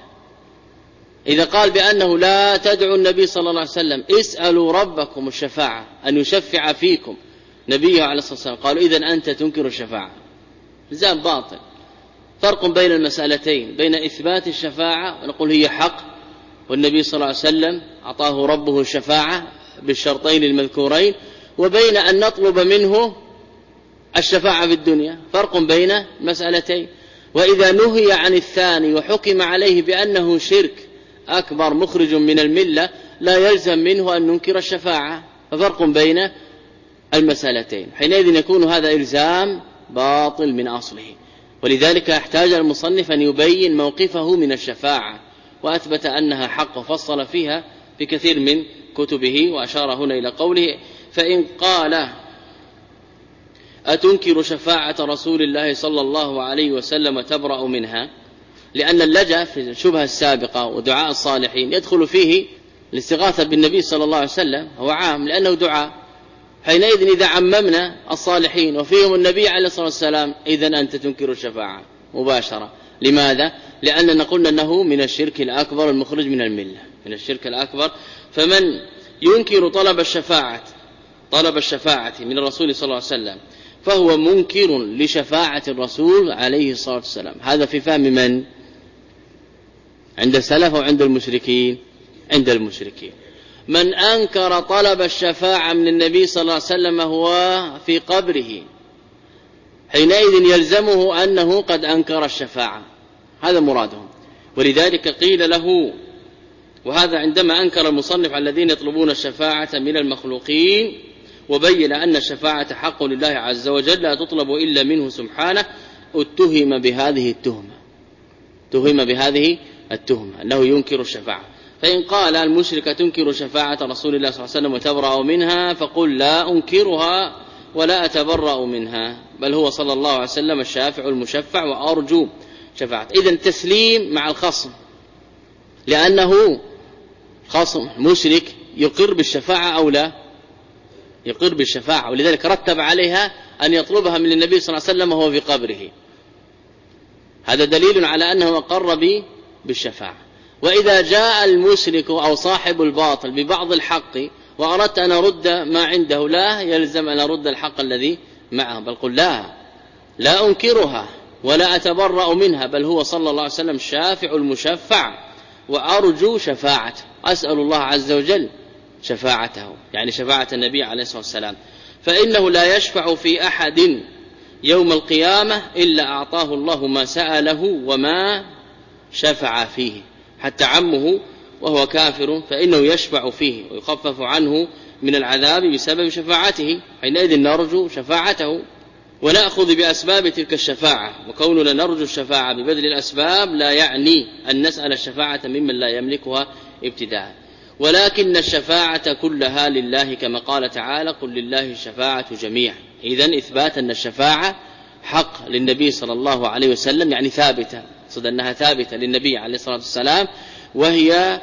S1: إذا قال بأنه لا تدعوا النبي صلى الله عليه وسلم اسألوا ربكم الشفاعة أن يشفع فيكم نبيه عليه الصلاة والسلام، قالوا إذن أنت تنكر الشفاعة، إلزام باطل. فرق بين المسألتين، بين إثبات الشفاعة ونقول هي حق والنبي صلى الله عليه وسلم أعطاه ربه الشفاعة بالشرطين المذكورين، وبين أن نطلب منه الشفاعة في الدنيا، فرق بين مسألتين. وإذا نهي عن الثاني وحكم عليه بأنه شرك أكبر مخرج من الملة لا يلزم منه أن ننكر الشفاعة، ففرق بين المسألتين. حينئذ يكون هذا إلزام باطل من أصله، ولذلك احتاج المصنف أن يبين موقفه من الشفاعة، وأثبت أنها حق وفصل فيها في كثير من كتبه، وأشار هنا إلى قوله فإن قال أتنكر شفاعة رسول الله صلى الله عليه وسلم تبرأ منها، لأن اللجأ في الشبهة السابقة ودعاء الصالحين يدخل فيه الاستغاثة بالنبي صلى الله عليه وسلم، هو عام لأنه دعاء. حينئذ إذا عممنا الصالحين وفيهم النبي عليه الصلاة والسلام إذن أنت تنكر الشفاعة مباشرة. لماذا؟ لأننا قلنا أنه من الشرك الأكبر المخرج من الملة، من الشرك الأكبر. فمن ينكر طلب الشفاعة طلب الشفاعة من الرسول صلى الله عليه وسلم فهو منكر لشفاعة الرسول عليه الصلاة والسلام. هذا في فهم من؟ عند السلف وعند المشركين؟ عند المشركين. من أنكر طلب الشفاعة من النبي صلى الله عليه وسلم هو في قبره، حينئذ يلزمه أنه قد أنكر الشفاعة، هذا مرادهم. ولذلك قيل له، وهذا عندما أنكر المصنف على الذين يطلبون الشفاعة من المخلوقين، وبين أن الشفاعة حق لله عز وجل لا تطلب إلا منه سبحانه، اتهم بهذه التهمة اتهم بهذه التهمة أنه ينكر الشفاعة. فإن قال المشرك تنكر شفاعة رسول الله صلى الله عليه وسلم وتبرأ منها، فقل لا أنكرها ولا أتبرأ منها، بل هو صلى الله عليه وسلم الشافع المشفع وأرجو شفاعة. إذن تسليم مع الخصم، لأنه خصم مشرك يقر بالشفاعة أو لا؟ يقر بالشفاعة، ولذلك رتب عليها أن يطلبها من النبي صلى الله عليه وسلم وهو في قبره. هذا دليل على أنه أقر بالشفاعة. وإذا جاء المشرك أو صاحب الباطل ببعض الحق وأردت أن أرد ما عنده، لا يلزم أن أرد الحق الذي معه، بل قل لا لا أنكرها ولا أتبرأ منها، بل هو صلى الله عليه وسلم شافع المشفع وأرجو شفاعته، أسأل الله عز وجل شفاعته، يعني شفاعة النبي عليه الصلاة والسلام. فإنه لا يشفع في أحد يوم القيامة إلا أعطاه الله ما سأله وما شفع فيه، حتى عمه وهو كافر فإنه يشفع فيه ويخفف عنه من العذاب بسبب شفاعته، حينئذ نرجو شفاعته ونأخذ بأسباب تلك الشفاعة. وكوننا نرجو الشفاعة ببذل الأسباب لا يعني أن نسأل الشفاعة ممن لا يملكها ابتداء، ولكن الشفاعة كلها لله، كما قال تعالى قل لله الشفاعة جميعا. إذن إثبات أن الشفاعة حق للنبي صلى الله عليه وسلم، يعني ثابتة، صد أنها ثابتة للنبي عليه الصلاة والسلام، وهي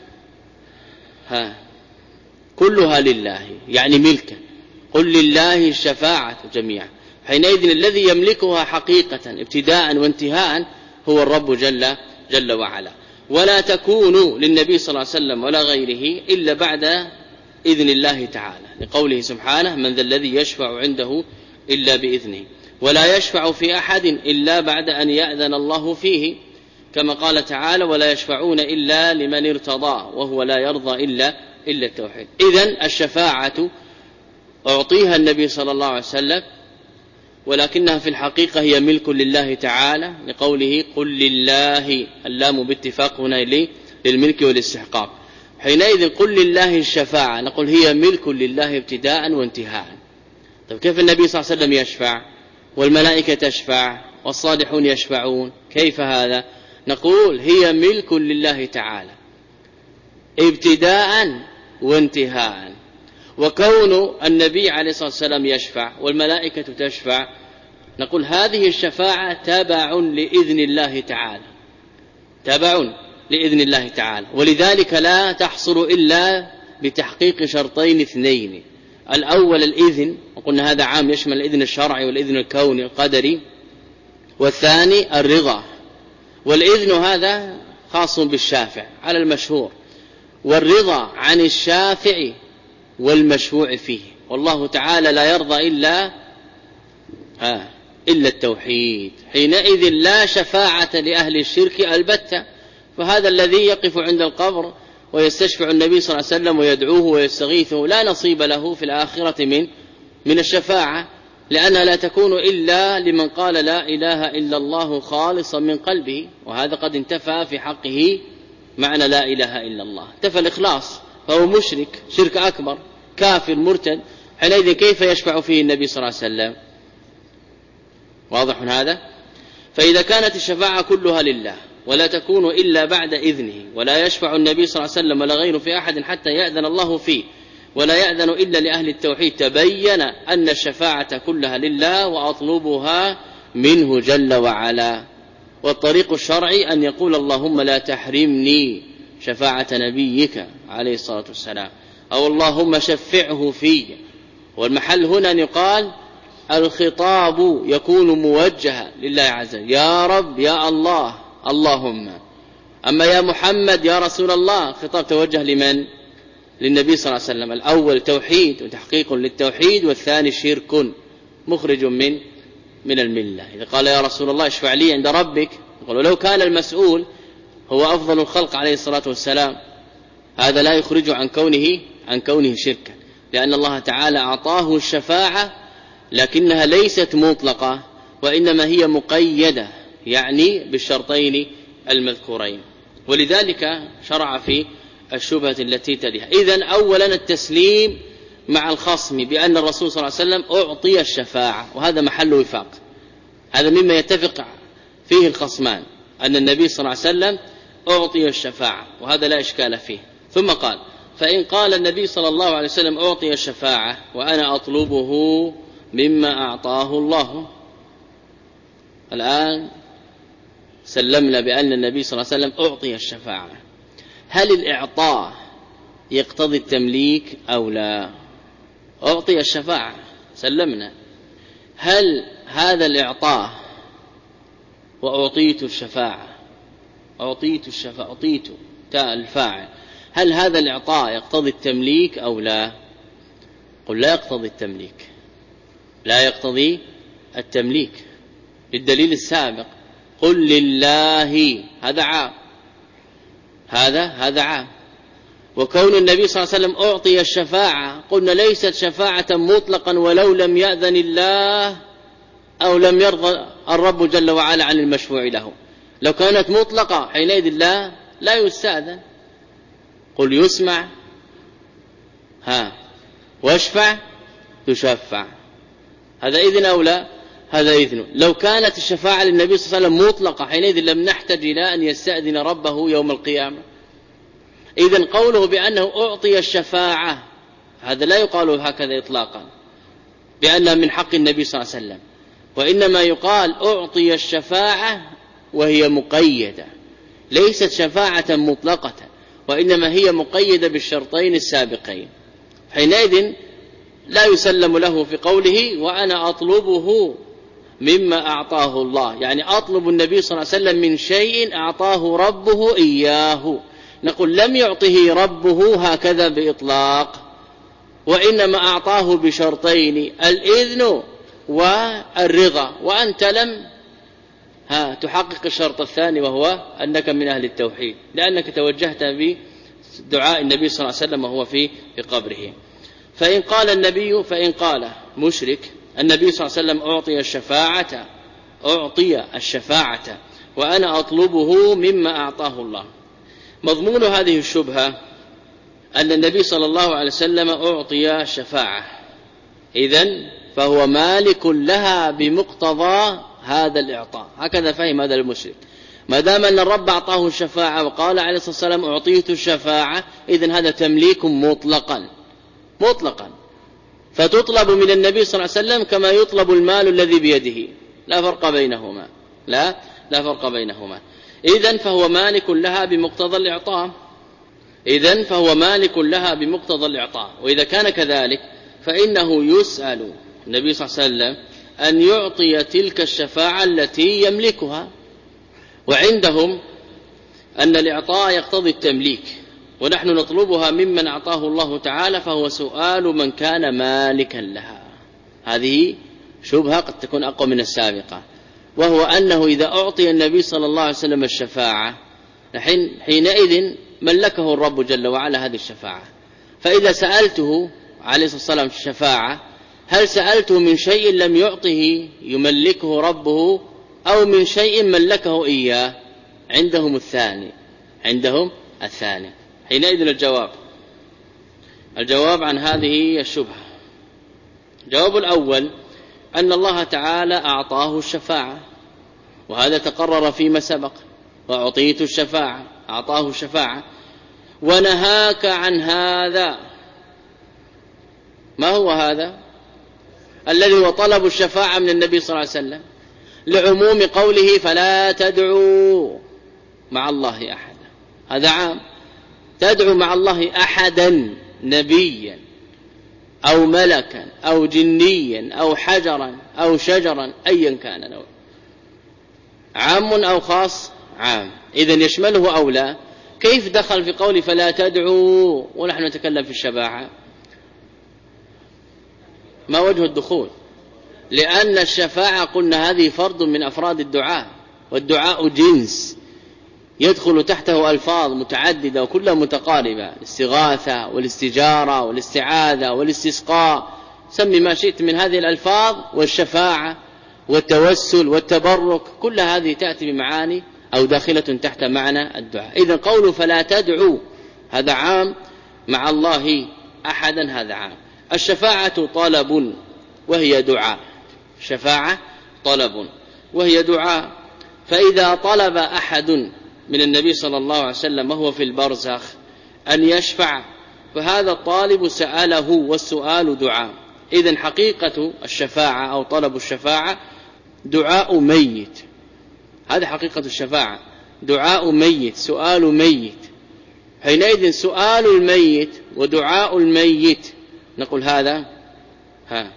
S1: ها كلها لله يعني ملكا. قل لله الشفاعة جميعا، حينئذ الذي يملكها حقيقة ابتداء وانتهاء هو الرب جل, جل وعلا. ولا تكون للنبي صلى الله عليه وسلم ولا غيره إلا بعد إذن الله تعالى، لقوله سبحانه من ذا الذي يشفع عنده إلا بإذنه، ولا يشفع في أحد إلا بعد أن يأذن الله فيه، كما قال تعالى ولا يشفعون إلا لمن ارتضى وهو لا يرضى إلا, إلا التوحيد. إذن الشفاعة أعطيها النبي صلى الله عليه وسلم، ولكنها في الحقيقة هي ملك لله تعالى، لقوله قل لله، اللام باتفاق هنا للملك والاستحقاق. حينئذ قل لله الشفاعة، نقول هي ملك لله ابتداء وانتهاء. طيب كيف النبي صلى الله عليه وسلم يشفع والملائكة تشفع والصالحون يشفعون؟ كيف هذا؟ نقول هي ملك لله تعالى ابتداء وانتهاء. وكون النبي عليه الصلاة والسلام يشفع والملائكة تشفع، نقول هذه الشفاعة تبع لإذن الله تعالى، تبع لإذن الله تعالى، ولذلك لا تحصل إلا بتحقيق شرطين اثنين. الأول الإذن، وقلنا هذا عام يشمل الإذن الشرعي والإذن الكوني القدري، والثاني الرضا. والإذن هذا خاص بالشافع على المشهور، والرضا عن الشافع والمشفوع فيه، والله تعالى لا يرضى إلا آه إلا التوحيد. حينئذ لا شفاعة لأهل الشرك البتة، فهذا الذي يقف عند القبر ويستشفع النبي صلى الله عليه وسلم ويدعوه ويستغيثه لا نصيب له في الآخرة من من الشفاعة، لأنها لا تكون إلا لمن قال لا إله إلا الله خالصا من قلبه، وهذا قد انتفى في حقه معنى لا إله إلا الله، انتفى الإخلاص، فهو مشرك شرك أكبر كافر مرتد. حينئذ كيف يشفع فيه النبي صلى الله عليه وسلم؟ واضح هذا؟ فإذا كانت الشفاعة كلها لله ولا تكون إلا بعد إذنه، ولا يشفع النبي صلى الله عليه وسلم ولا غيره في أحد حتى يأذن الله فيه، ولا يأذن إلا لأهل التوحيد، تبين أن الشفاعة كلها لله وأطلبها منه جل وعلا. والطريق الشرعي أن يقول اللهم لا تحرمني شفاعة نبيك عليه الصلاة والسلام، أو اللهم شفعه في. والمحل هنا أن يقال الخطاب يكون موجها لله عز وجل، يا رب يا الله اللهم. أما يا محمد يا رسول الله خطاب توجه لمن؟ للنبي صلى الله عليه وسلم. الأول توحيد وتحقيق للتوحيد، والثاني شرك مخرج من من الملة. إذا قال يا رسول الله اشفع لي عند ربك، يقول لو كان المسؤول هو أفضل الخلق عليه الصلاة والسلام، هذا لا يخرج عن كونه عن كونه شركا، لأن الله تعالى أعطاه الشفاعة لكنها ليست مطلقة، وإنما هي مقيدة، يعني بالشرطين المذكورين. ولذلك شرع في الشبهة التي تليها. إذن أولا التسليم مع الخصم بأن الرسول صلى الله عليه وسلم أعطي الشفاعة، وهذا محل وفاق، هذا مما يتفق فيه الخصمان، أن النبي صلى الله عليه وسلم أعطي الشفاعة، وهذا لا إشكال فيه. ثم قال فإن قال النبي صلى الله عليه وسلم أعطي الشفاعة وأنا أطلبه مما أعطاه الله، الآن سلمنا بأن النبي صلى الله عليه وسلم أعطي الشفاعة، هل الإعطاء يقتضي التمليك أو لا؟ أعطي الشفاعة سلمنا، هل هذا الإعطاء وأعطيت الشفاعة أعطيت الشفاعة أعطيت تاء الفاعل، هل هذا الإعطاء يقتضي التمليك أو لا؟ قل لا يقتضي التمليك، لا يقتضي التمليك بالدليل السابق، قل لله، هذا عام، هذا هذا عام. وكون النبي صلى الله عليه وسلم أعطي الشفاعة قلنا ليست شفاعة مطلقا ولو لم يأذن الله أو لم يرضى الرب جل وعلا عن المشفوع له. لو كانت مطلقة حينئذ لا لا يستأذن، قل يسمع ها واشفع تشفع، هذا إذن أو لا؟ هذا إذن. لو كانت الشفاعة للنبي صلى الله عليه وسلم مطلقة حينئذ لم نحتاج إلى أن يستأذن ربه يوم القيامة. إذن قوله بأنه أعطي الشفاعة هذا لا يقال هكذا إطلاقا بأنها من حق النبي صلى الله عليه وسلم، وإنما يقال أعطي الشفاعة وهي مقيدة، ليست شفاعة مطلقة، وإنما هي مقيدة بالشرطين السابقين. حينئذ لا يسلم له في قوله وأنا أطلبه مما أعطاه الله، يعني أطلب النبي صلى الله عليه وسلم من شيء أعطاه ربه إياه، نقول لم يعطه ربه هكذا بإطلاق، وإنما أعطاه بشرطين، الإذن والرضا، وأنت لم ها تحقق الشرط الثاني وهو أنك من أهل التوحيد، لأنك توجهت بدعاء النبي صلى الله عليه وسلم وهو في في قبره. فإن قال النبي فإن قال مشرك النبي صلى الله عليه وسلم أعطي الشفاعة أعطي الشفاعة وأنا أطلبه مما أعطاه الله، مضمون هذه الشبهة أن النبي صلى الله عليه وسلم أعطي الشفاعة، إذن فهو مالك لها بمقتضى هذا الإعطاء، هكذا فهم هذا المشرك. ما دام أن الرب أعطاه الشفاعة وقال عليه الصلاة والسلام أعطيت الشفاعة، إذن هذا تمليك مطلقا مطلقا، فتطلب من النبي صلى الله عليه وسلم كما يطلب المال الذي بيده، لا فرق بينهما، لا لا فرق بينهما. إذن فهو مالك لها بمقتضى الإعطاء، إذن فهو مالك لها بمقتضى الإعطاء. وإذا كان كذلك فإنه يسأل النبي صلى الله عليه وسلم أن يعطي تلك الشفاعة التي يملكها، وعندهم أن الإعطاء يقتضي التمليك، ونحن نطلبها ممن أعطاه الله تعالى، فهو سؤال من كان مالكا لها. هذه شبهة قد تكون أقوى من السابقة، وهو أنه إذا أعطي النبي صلى الله عليه وسلم الشفاعة حينئذ ملكه الرب جل وعلا هذه الشفاعة، فإذا سألته عليه الصلاة والسلام الشفاعة هل سألته من شيء لم يعطه يملكه ربه أو من شيء ملكه إياه؟ عندهم الثاني، عندهم الثاني. حينئذ الجواب الجواب عن هذه الشبهة، الجواب الأول أن الله تعالى أعطاه الشفاعة، وهذا تقرر فيما سبق، وأعطيت الشفاعة أعطاه الشفاعة، ونهاك عن هذا. ما هو هذا؟ الذي هو طلب الشفاعة من النبي صلى الله عليه وسلم، لعموم قوله فلا تدعوا مع الله أحدا، هذا عام، تدعو مع الله أحدا نبيا أو ملكا أو جنيا أو حجرا أو شجرا أيا كان نوع، عام أو خاص؟ عام، إذن يشمله أو لا. كيف دخل في قول فلا تدعوا ونحن نتكلم في الشفاعة؟ ما وجه الدخول؟ لأن الشفاعة قلنا هذه فرد من أفراد الدعاء، والدعاء جنس يدخل تحته ألفاظ متعددة وكلها متقاربة، الاستغاثة والاستجارة والاستعاذة والاستسقاء، سمي ما شئت من هذه الألفاظ، والشفاعة والتوسل والتبرك، كل هذه تأتي بمعاني أو داخلة تحت معنى الدعاء. إذن قوله فلا تدعوا هذا عام، مع الله أحدا هذا عام. الشفاعة طلب وهي دعاء، شفاعة طلب وهي دعاء، فإذا طلب أحد من النبي صلى الله عليه وسلم وهو في البرزخ أن يشفع، فهذا الطالب سأله، والسؤال دعاء. إذن حقيقة الشفاعة أو طلب الشفاعة دعاء ميت، هذا حقيقة الشفاعة، دعاء ميت، سؤال ميت. حينئذ سؤال الميت ودعاء الميت نقول هذا ها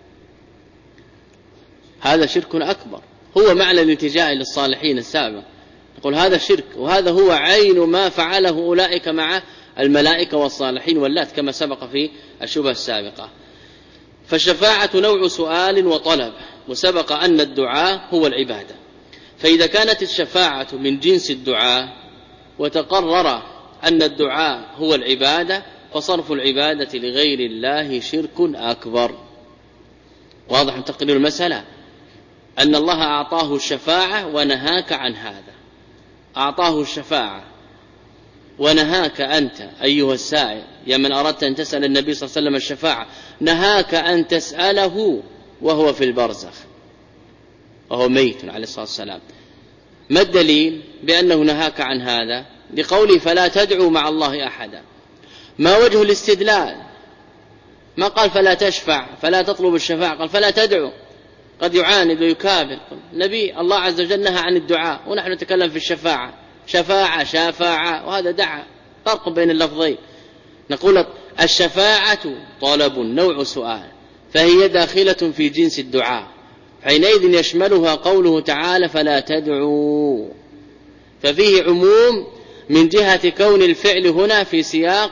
S1: هذا شرك أكبر، هو معنى الالتجاء للصالحين السابق، نقول هذا شرك، وهذا هو عين ما فعله أولئك مع الملائكة والصالحين واللات كما سبق في الشبهة السابقة. فالشفاعة نوع سؤال وطلب، وسبق أن الدعاء هو العبادة، فإذا كانت الشفاعة من جنس الدعاء وتقرر أن الدعاء هو العبادة فصرف العبادة لغير الله شرك أكبر. واضح تقرير المسألة؟ أن الله أعطاه الشفاعة ونهاك عن هذا، أعطاه الشفاعة ونهاك أنت أيها السائل يا من أردت أن تسأل النبي صلى الله عليه وسلم الشفاعة، نهاك أن تسأله وهو في البرزخ وهو ميت عليه الصلاة والسلام. ما الدليل بأنه نهاك عن هذا؟ لقوله فلا تدعوا مع الله أحدا. ما وجه الاستدلال؟ ما قال فلا تشفع فلا تطلب الشفاعة، قال فلا تدعو، قد يعاند ويكابر. نبي الله عز وجل نهى عن الدعاء ونحن نتكلم في الشفاعة، شفاعة شافاعة، وهذا دعاء، فرق بين اللفظين. نقول الشفاعة طلب نوع سؤال، فهي داخلة في جنس الدعاء، حينئذ يشملها قوله تعالى فلا تدعوا، ففيه عموم من جهة كون الفعل هنا في سياق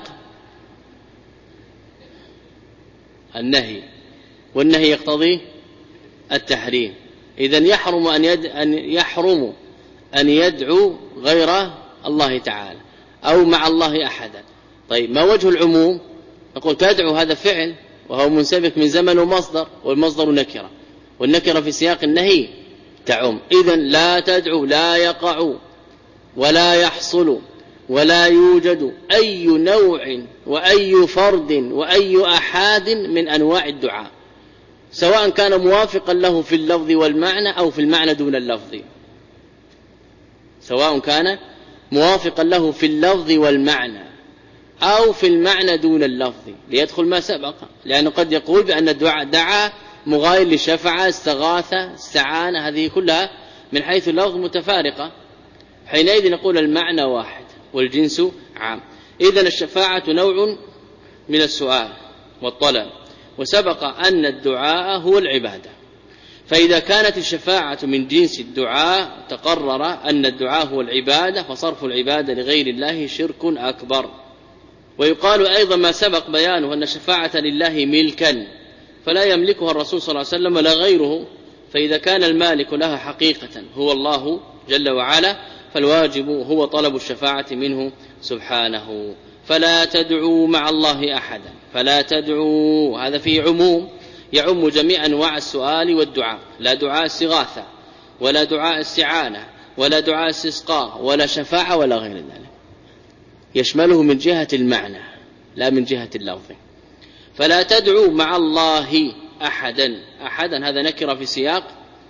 S1: النهي، والنهي يقتضي التحريم، إذن يحرم أن, يد أن يحرم أن يدعو غير الله تعالى أو مع الله أحدا. طيب ما وجه العموم؟ نقول تدعو هذا فعل وهو منسبك من زمن ومصدر، والمصدر نكرة، والنكرة في سياق النهي تعم، إذن لا تدعو لا يقع ولا يحصل ولا يوجد أي نوع وأي فرد وأي أحد من أنواع الدعاء، سواء كان موافقا له في اللفظ والمعنى أو في المعنى دون اللفظ، سواء كان موافقا له في اللفظ والمعنى أو في المعنى دون اللفظ، ليدخل ما سبق، لأنه قد يقول بأن الدعاء دعا مغاير لشفع استغاث استعان، هذه كلها من حيث اللفظ متفارقة، حينئذ نقول المعنى واحد والجنس عام. إذن الشفاعة نوع من السؤال والطلب، وسبق أن الدعاء هو العبادة، فإذا كانت الشفاعة من جنس الدعاء تقرر أن الدعاء هو العبادة فصرف العبادة لغير الله شرك أكبر. ويقال أيضا ما سبق بيانه أن الشفاعة لله ملكا فلا يملكها الرسول صلى الله عليه وسلم ولا غيره، فإذا كان المالك لها حقيقة هو الله جل وعلا فالواجب هو طلب الشفاعة منه سبحانه. فلا تدعوا مع الله أحدا، فلا تدعوا هذا فيه عموم يعم جميع أنواع السؤال والدعاء، لا دعاء استغاثة ولا دعاء استعانة ولا دعاء استسقاء ولا شفاعة ولا غير ذلك، يشمله من جهة المعنى لا من جهة اللفظ. فلا تدعوا مع الله أحدا، أحدا هذا نكر في سياق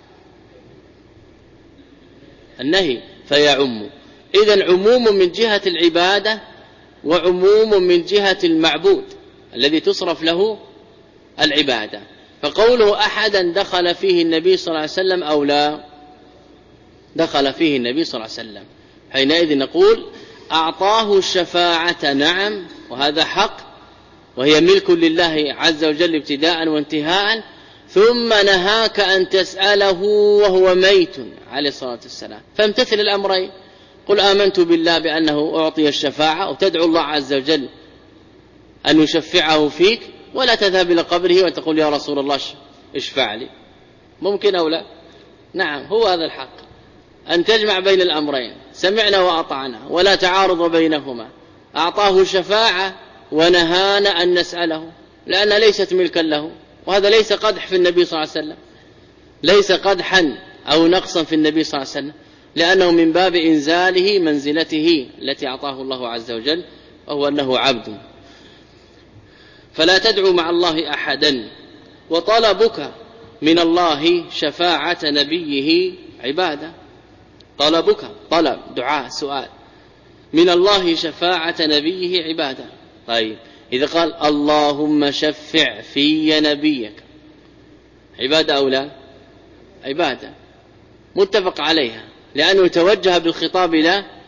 S1: النهي فيعم، إذن عموم من جهة العبادة وعموم من جهة المعبود الذي تصرف له العبادة. فقوله أحدا دخل فيه النبي صلى الله عليه وسلم أو لا؟ دخل فيه النبي صلى الله عليه وسلم، حينئذ نقول أعطاه الشفاعة نعم، وهذا حق وهي ملك لله عز وجل ابتداء وانتهاء، ثم نهاك أن تسأله وهو ميت عليه الصلاة والسلام، فامتثل الأمرين، قل آمنت بالله بأنه أعطي الشفاعة وتدعو الله عز وجل أن يشفعه فيك، ولا تذهب إلى قبره وتقول يا رسول الله اشفع لي، ممكن أو لا؟ نعم هو هذا الحق، أن تجمع بين الأمرين، سمعنا وأطعنا ولا تعارض بينهما، أعطاه الشفاعة ونهانا أن نسأله لأنها ليست ملكا له، وهذا ليس قدح في النبي صلى الله عليه وسلم، ليس قدحا أو نقصا في النبي صلى الله عليه وسلم، لأنه من باب إنزاله منزلته التي أعطاه الله عز وجل وهو أنه عبد. فلا تدعو مع الله أحدا. وطلبك من الله شفاعة نبيه عبادة، طلبك طلب دعاء سؤال من الله شفاعة نبيه عبادة. طيب إذا قال اللهم شفع في نبيك عبادة أو لا؟ عبادة متفق عليها، لأنه توجه بالخطاب إلى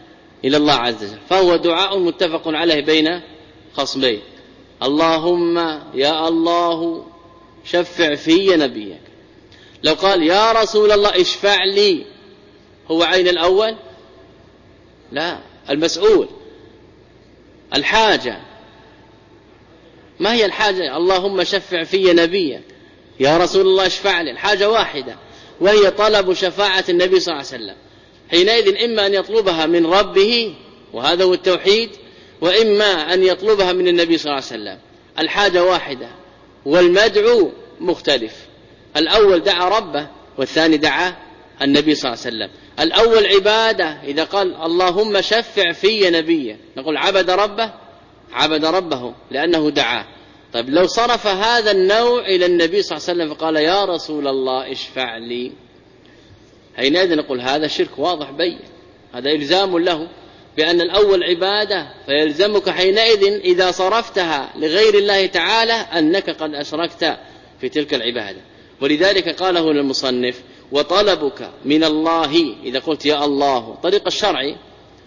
S1: إلى الله عز وجل، فهو دعاء متفق عليه بين خصمين. اللهم يا الله شفع في نبيك. لو قال يا رسول الله اشفع لي، هو عين الأول؟ لا، المسؤول. الحاجة ما هي الحاجة؟ اللهم شفع في نبيك، يا رسول الله اشفع لي، الحاجة واحدة وهي طلب شفاعة النبي صلى الله عليه وسلم. حينئذ إما أن يطلبها من ربه وهذا هو التوحيد، وإما أن يطلبها من النبي صلى الله عليه وسلم. الحاجة واحدة والمدعو مختلف. الأول دعا ربه والثاني دعا النبي صلى الله عليه وسلم. الأول عبادة، إذا قال اللهم شفع في نبيه نقول عبد ربه، عبد ربه لأنه دعاه. طيب لو صرف هذا النوع إلى النبي صلى الله عليه وسلم فقال يا رسول الله اشفع لي، حينئذ نقول هذا شرك واضح بين، هذا إلزام له بأن الأول عبادة، فيلزمك حينئذ إذا صرفتها لغير الله تعالى أنك قد أشركت في تلك العبادة. ولذلك قاله المصنف وطلبك من الله، إذا قلت يا الله طريق الشرع،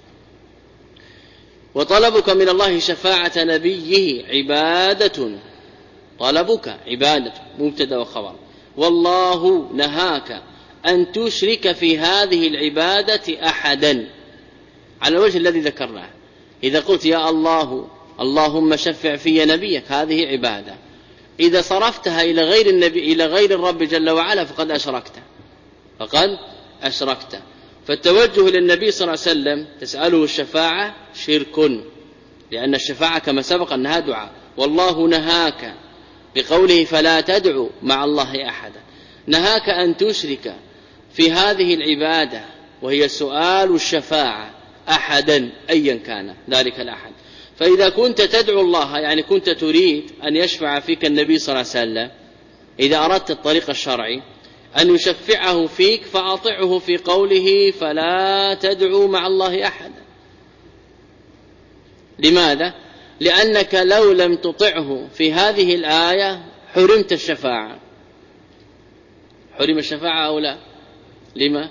S1: وطلبك من الله شفاعة نبيه عبادة، طلبك عبادة مبتدا وخبر، والله نهاك أن تشرك في هذه العبادة أحدا على الوجه الذي ذكرناه. إذا قلت يا الله اللهم شفع في نبيك هذه عبادة، إذا صرفتها إلى غير النبي إلى غير الرب جل وعلا فقد أشركت، فقد أشركت. فالتوجه للنبي صلى الله عليه وسلم تسأله الشفاعة شرك، لأن الشفاعة كما سبق أنها دعاء. والله نهاك بقوله فلا تدعو مع الله أحدا، نهاك أن تشرك في هذه العبادة وهي سؤال الشفاعة أحدا أيا كان ذلك الأحد. فإذا كنت تدعو الله يعني كنت تريد أن يشفع فيك النبي صلى الله عليه وسلم، إذا أردت الطريق الشرعي أن يشفعه فيك فأطعه في قوله فلا تدعو مع الله أحدا. لماذا؟ لأنك لو لم تطعه في هذه الآية حرمت الشفاعة. حرم الشفاعة أو لا؟ لما؟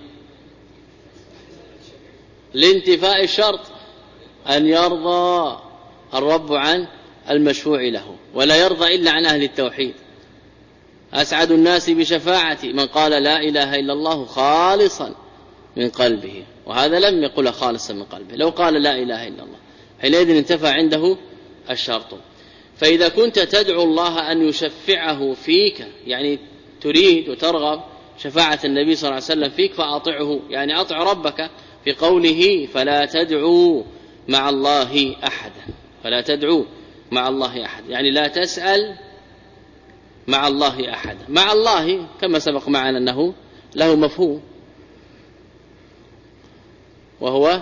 S1: لانتفاء الشرط أن يرضى الرب عن المشفوع له، ولا يرضى إلا عن أهل التوحيد. أسعد الناس بشفاعتي من قال لا إله إلا الله خالصا من قلبه، وهذا لم يقل خالصا من قلبه، لو قال لا إله إلا الله حينئذ انتفى عنده الشرط. فإذا كنت تدعو الله أن يشفعه فيك يعني تريد وترغب شفاعة النبي صلى الله عليه وسلم فيك فأطعه، يعني أطع ربك في قوله فلا تدعو مع الله أحدا، فلا تدعو مع الله أحد يعني لا تسأل مع الله أحد. مع الله كما سبق معنا أنه له مفهوم، وهو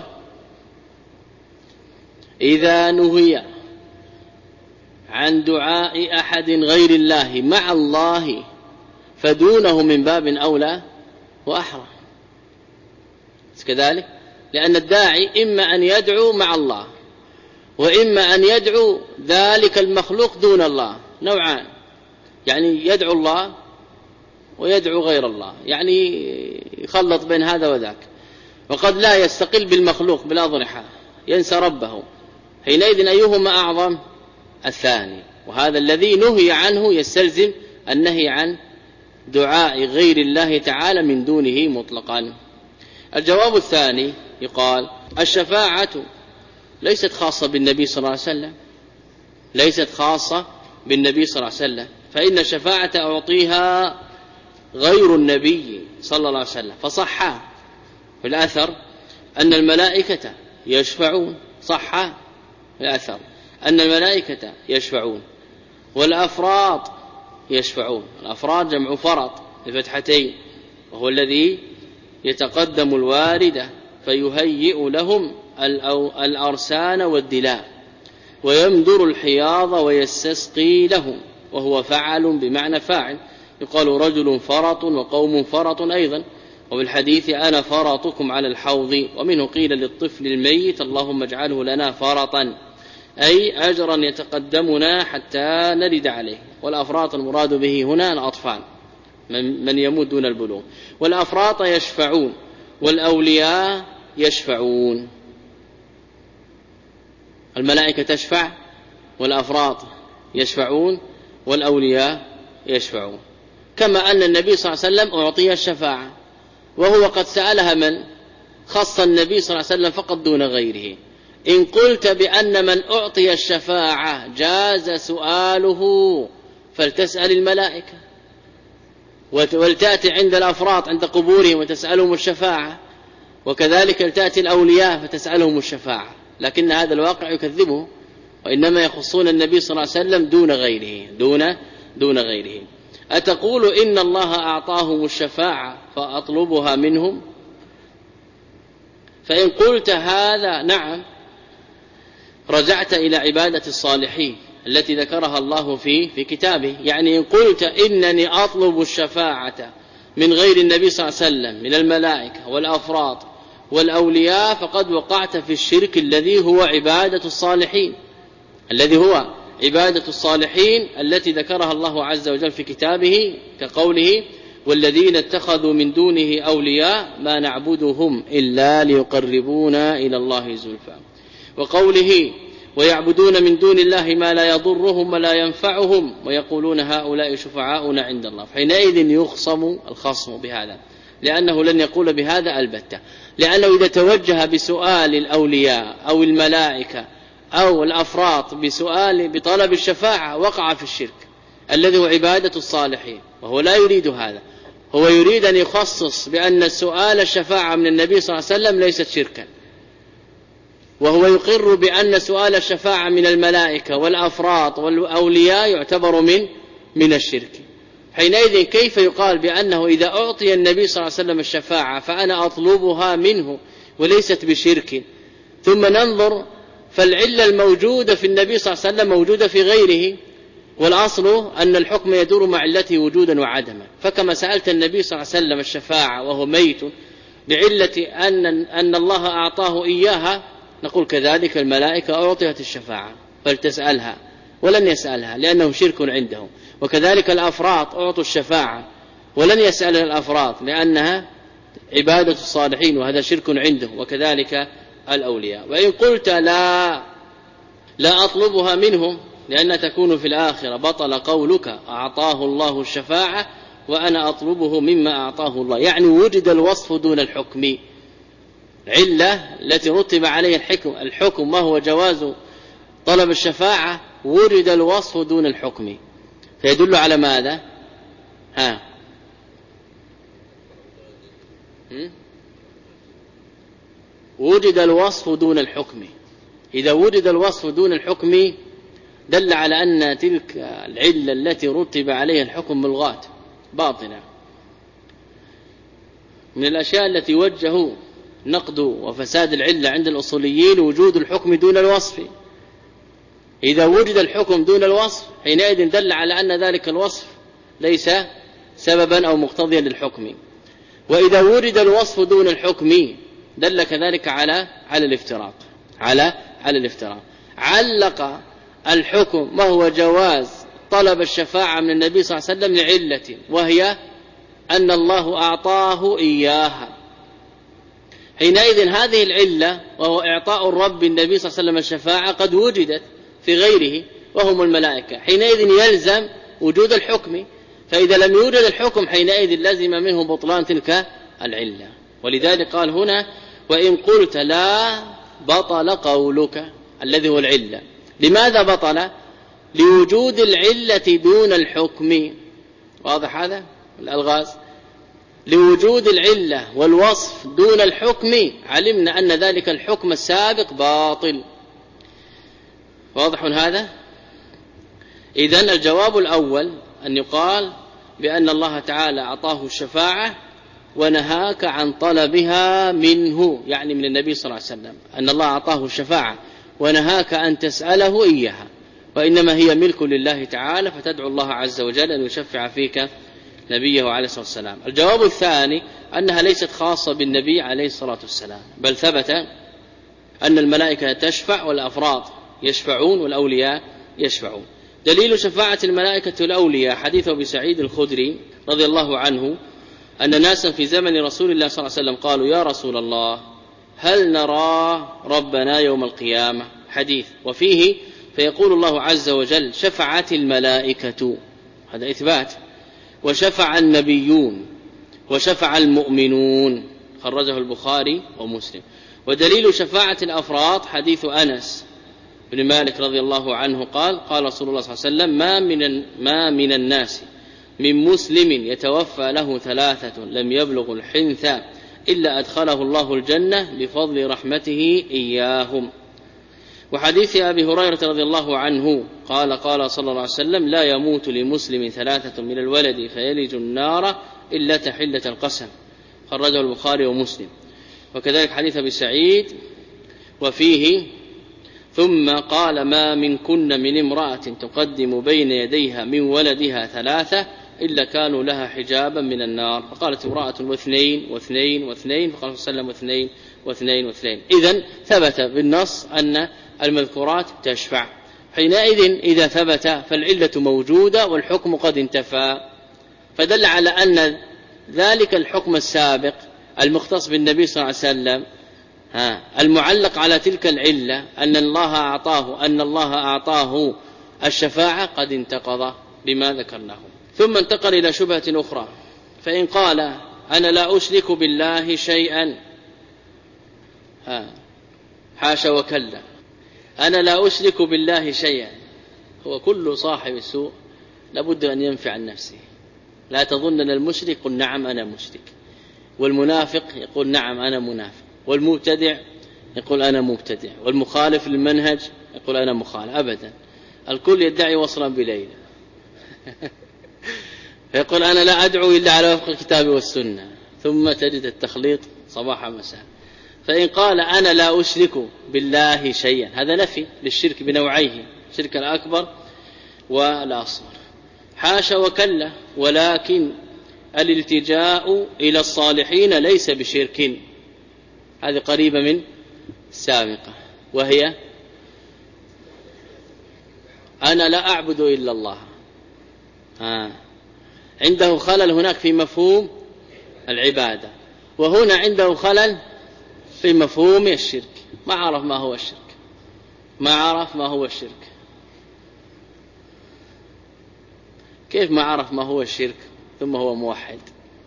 S1: إذا نهي عن دعاء أحد غير الله مع الله فدونه من باب أولى وأحرى كذلك، لأن الداعي إما أن يدعو مع الله وإما أن يدعو ذلك المخلوق دون الله، نوعان، يعني يدعو الله ويدعو غير الله، يعني يخلط بين هذا وذاك. وقد لا يستقل بالمخلوق بالأضرحة ينسى ربه، حينئذ أيهما أعظم؟ الثاني، وهذا الذي نهي عنه يستلزم النهي عن دعاء غير الله تعالى من دونه مطلقا. الجواب الثاني يقال الشفاعة ليست خاصة بالنبي صلى الله عليه وسلم، ليست خاصة بالنبي صلى الله عليه وسلم، فإن الشفاعة أعطيها غير النبي صلى الله عليه وسلم. فصح في الأثر أن الملائكة يشفعون، صح في الأثر أن الملائكة يشفعون والأفراد يشفعون. الأفراد جمع فرط بفتحتين، وهو الذي يتقدم الواردة فيهيئ لهم الأرسان والدلاء ويمدر الحياض ويستسقي لهم، وهو فعل بمعنى فاعل، يقال رجل فرط وقوم فرط أيضا. وبالحديث أنا فرطكم على الحوض. ومنه قيل للطفل الميت اللهم اجعله لنا فرطا، أي أجرا يتقدمنا حتى نرد عليه. والأفراط المراد به هنا الأطفال من يموت دون البلوغ. والأفراط يشفعون والأولياء يشفعون. الملائكة تشفع والأفراط يشفعون والأولياء يشفعون، كما أن النبي صلى الله عليه وسلم أعطي الشفاعة وهو قد سألها من خص النبي صلى الله عليه وسلم فقط دون غيره. إن قلت بأن من أعطي الشفاعة جاز سؤاله فلتسأل الملائكة ولتأتي عند الأفراط عند قبورهم وتسألهم الشفاعة، وكذلك لتأتي الأولياء فتسألهم الشفاعة، لكن هذا الواقع يكذبه، وإنما يخصون النبي صلى الله عليه وسلم دون غيره دون دون غيره. أتقول إن الله أعطاهم الشفاعة فأطلبها منهم؟ فإن قلت هذا نعم رجعت إلى عبادة الصالحين التي ذكرها الله في في كتابه. يعني إن قلت إنني أطلب الشفاعة من غير النبي صلى الله عليه وسلم من الملائكة والأفراط والأولياء فقد وقعت في الشرك الذي هو عبادة الصالحين الذي هو عبادة الصالحين التي ذكرها الله عز وجل في كتابه كقوله والذين اتخذوا من دونه أولياء ما نعبدهم إلا ليقربونا إلى الله زلفى، وقوله ويعبدون من دون الله ما لا يضرهم ولا ينفعهم ويقولون هؤلاء شفعاؤنا عند الله. حينئذ يخصم الخصم بهذا، لأنه لن يقول بهذا البتة، لأنه إذا توجه بسؤال الأولياء أو الملائكة أو الأفراط بسؤال بطلب الشفاعة وقع في الشرك الذي هو عبادة الصالحين، وهو لا يريد هذا، هو يريد أن يخصص بأن سؤال الشفاعة من النبي صلى الله عليه وسلم ليست شركا، وهو يقر بأن سؤال الشفاعة من الملائكة والأفراط والأولياء يعتبر من من الشرك. حينئذ كيف يقال بأنه إذا أعطي النبي صلى الله عليه وسلم الشفاعة فأنا أطلبها منه وليست بشرك؟ ثم ننظر فالعلة الموجودة في النبي صلى الله عليه وسلم موجودة في غيره، والأصل أن الحكم يدور مع علته وجودا وعدما. فكما سألت النبي صلى الله عليه وسلم الشفاعة وهو ميت بعلة أن, أن الله أعطاه إياها، نقول كذلك الملائكة أعطيت الشفاعة فلتسألها، ولن يسألها لأنه شرك عندهم، وكذلك الأفراط أعطوا الشفاعة ولن يسأل الأفراط لأنها عبادة الصالحين وهذا شرك عنده، وكذلك الأولياء. وإن قلت لا لا أطلبها منهم لأن تكون في الآخرة بطل قولك أعطاه الله الشفاعة وأنا أطلبه مما أعطاه الله، يعني وجد الوصف دون الحكم، علة التي رتب عليها الحكم الحكم ما هو جواز طلب الشفاعة، وجد الوصف دون الحكم، فيدل على ماذا؟ ها وجد الوصف دون الحكم. إذا وجد الوصف دون الحكم دل على أن تلك العلة التي رتب عليها الحكم ملغاة باطلة. من الأشياء التي وجهوا نقد وفساد العلة عند الأصوليين وجود الحكم دون الوصف. إذا وجد الحكم دون الوصف حينئذ دل على أن ذلك الوصف ليس سببا أو مقتضيا للحكم، وإذا وجد الوصف دون الحكم دل كذلك على على الافتراق على على الافتراق. علق الحكم ما هو جواز طلب الشفاعة من النبي صلى الله عليه وسلم لعلة، وهي أن الله أعطاه إياها. حينئذ هذه العلة وهو إعطاء الرب النبي صلى الله عليه وسلم الشفاعة قد وجدت في غيره وهم الملائكة، حينئذ يلزم وجود الحكم، فإذا لم يوجد الحكم حينئذ لازم منه بطلان تلك العلة. ولذلك قال هنا وإن قلت لا بطل قولك الذي هو العلة. لماذا بطل؟ لوجود العلة دون الحكم. واضح هذا الألغاز؟ لوجود العلة والوصف دون الحكم علمنا أن ذلك الحكم السابق باطل. واضح هذا؟ إذن الجواب الأول أن يقال بأن الله تعالى أعطاه الشفاعة ونهاك عن طلبها منه، يعني من النبي صلى الله عليه وسلم، أن الله أعطاه الشفاعة ونهاك أن تسأله إياها، وإنما هي ملك لله تعالى، فتدعو الله عز وجل أن يشفع فيك نبيه عليه الصلاة والسلام. الجواب الثاني أنها ليست خاصة بالنبي عليه الصلاة والسلام، بل ثبت أن الملائكة تشفع والأفراد يشفعون والأولياء يشفعون. دليل شفاعة الملائكة الأولياء حديث أبي سعيد الخدري رضي الله عنه أن ناسا في زمن رسول الله صلى الله عليه وسلم قالوا يا رسول الله هل نرى ربنا يوم القيامة؟ حديث وفيه فيقول الله عز وجل شفعت الملائكة، هذا إثبات، وشفع النبيون وشفع المؤمنون، خرجه البخاري ومسلم. ودليل شفاعة الأفراد حديث أنس بن مالك رضي الله عنه قال قال رسول الله صلى الله عليه وسلم ما من, ما من الناس من مسلم يتوفى له ثلاثة لم يبلغ الحنث إلا أدخله الله الجنة بفضل رحمته إياهم. وحديث أبي هريرة رضي الله عنه قال قال صلى الله عليه وسلم لا يموت لمسلم ثلاثة من الولد فيلج النار إلا تحلة القسم، خرجه البخاري ومسلم. وكذلك حديث أبي سعيد وفيه ثم قال ما من كن من امرأة تقدم بين يديها من ولدها ثلاثة إلا كانوا لها حجابا من النار. فقالت امرأة واثنين واثنين واثنين، فقال صلى الله عليه وسلم واثنين واثنين واثنين. إذن ثبت بالنص أن المذكورات تشفع. حينئذ إذا ثبت فالعلة موجودة والحكم قد انتفى، فدل على أن ذلك الحكم السابق المختص بالنبي صلى الله عليه وسلم ها المعلق على تلك العلة أن الله أعطاه أن الله أعطاه الشفاعة قد انتقض بما ذكرناه. ثم انتقل إلى شبهة أخرى، فإن قال أنا لا أشرك بالله شيئا، ها حاشا وكلا، أنا لا أشرك بالله شيئا، هو كل صاحب السوء لابد أن ينفع عن نفسه. لا تظن أن المشرك يقول نعم أنا مشرك، والمنافق يقول نعم أنا منافق، والمبتدع يقول أنا مبتدع، والمخالف للمنهج يقول أنا مخالف. أبدا، الكل يدعي وصلا بليلى فيقول أنا لا أدعو إلا على وفق الكتاب والسنة، ثم تجد التخليط صباح مساء. فإن قال أنا لا أشرك بالله شيئا، هذا نفي للشرك بنوعيه، الشرك الأكبر والأصغر. حاشا وكلا، ولكن الالتجاء إلى الصالحين ليس بشرك، هذه قريبة من السابقة، وهي أنا لا أعبد إلا الله. آه. عنده خلل هناك في مفهوم العبادة، وهنا عنده خلل في مفهوم الشرك، ما عرف ما هو الشرك، ما عرف ما هو الشرك. كيف ما عرف ما هو الشرك ثم هو موحد؟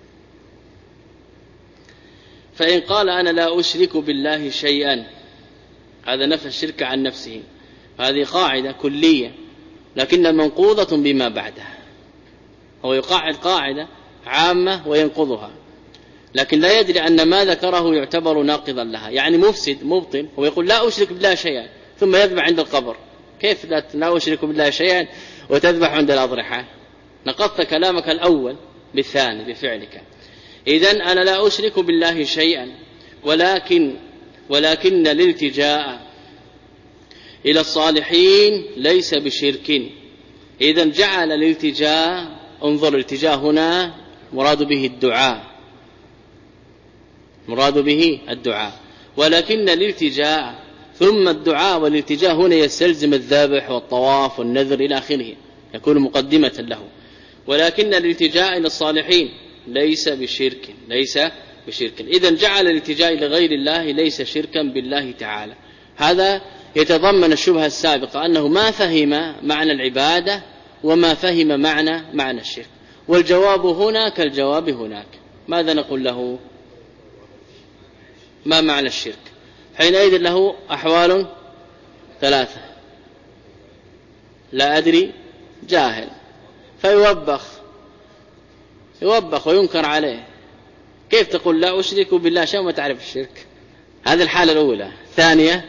S1: فإن قال أنا لا أشرك بالله شيئا، هذا نفى الشرك عن نفسه، هذه قاعدة كلية لكن منقوضة بما بعدها. هو يقاعد قاعدة عامة وينقضها، لكن لا يدري أن ما ذكره يعتبر ناقضا لها، يعني مفسد مبطل. هو يقول لا أشرك بالله شيئا ثم يذبح عند القبر. كيف لا أشرك بالله شيئا وتذبح عند الأضرحة؟ نقضت كلامك الأول بالثاني بفعلك. إذن أنا لا أشرك بالله شيئا، ولكن ولكن الالتجاء إلى الصالحين ليس بشرك. إذن جعل الالتجاء، انظر الالتجاء هنا مراد به الدعاء، مراد به الدعاء، ولكن الالتجاء ثم الدعاء والالتجاء هنا يستلزم الذبح والطواف والنذر إلى آخره، يكون مقدمة له. ولكن الالتجاء إلى الصالحين ليس بشرك، ليس بشرك. إذن جعل الالتجاء إلى غير الله ليس شركا بالله تعالى. هذا يتضمن الشبهة السابقة أنه ما فهم معنى العبادة وما فهم معنى معنى الشرك، والجواب هنا كالجواب هناك. ماذا نقول له؟ ما معنى الشرك؟ حينئذ له أحوال ثلاثة، لا أدري، جاهل، فيوبخ يوبخ وينكر عليه. كيف تقول لا أشرك بالله شيئا وما تعرف الشرك؟ هذه الحالة الأولى. ثانية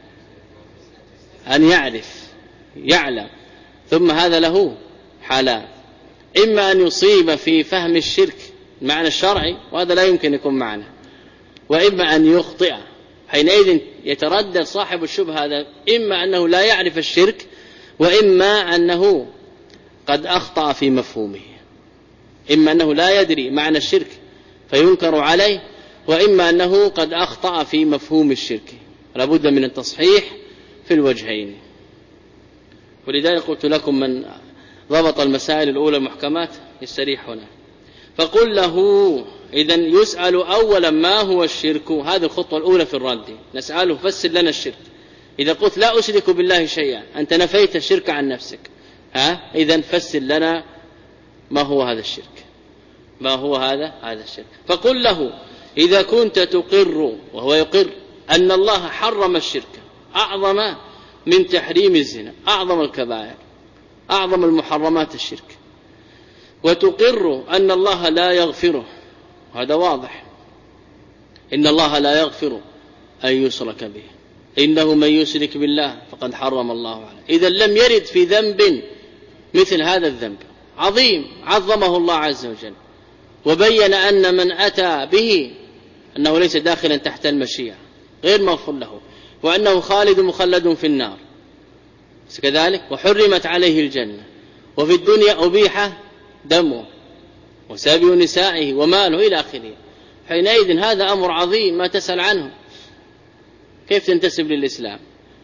S1: أن يعرف يعلم، ثم هذا له حالان، إما أن يصيب في فهم الشرك معنى الشرعي وهذا لا يمكن يكون معنى، وإما أن يخطئ. حينئذ يتردد صاحب الشبهة هذا، إما أنه لا يعرف الشرك، وإما أنه قد أخطأ في مفهومه. إما أنه لا يدري معنى الشرك فينكر عليه، وإما أنه قد أخطأ في مفهوم الشرك. لابد من التصحيح في الوجهين. ولذلك قلت لكم من ضبط المسائل الأولى المحكمات يستريح هنا. فقل له إذن يسأل أولا ما هو الشرك، هذه الخطوة الأولى في الرد، نسأله فسر لنا الشرك. إذا قلت لا أشرك بالله شيئا أنت نفيت الشرك عن نفسك، ها إذن فسر لنا ما هو هذا الشرك، ما هو هذا هذا الشرك. فقل له إذا كنت تقر وهو يقر أن الله حرم الشرك أعظم من تحريم الزنا، أعظم الكبائر، أعظم المحرمات الشرك، وتقر أن الله لا يغفره، هذا واضح، إن الله لا يغفر أن يشرك به، إنه من يشرك بالله فقد حرم الله عليه. إذا لم يرد في ذنب مثل هذا الذنب عظيم عظمه الله عز وجل، وبين أن من أتى به أنه ليس داخلا تحت المشيئة غير مغفور له، وأنه خالد مخلد في النار كذلك، وحرمت عليه الجنة، وفي الدنيا أبيح دمه وسابي نسائه وماله إلى آخره. حينئذ هذا أمر عظيم ما تسأل عنه، كيف تنتسب للإسلام؟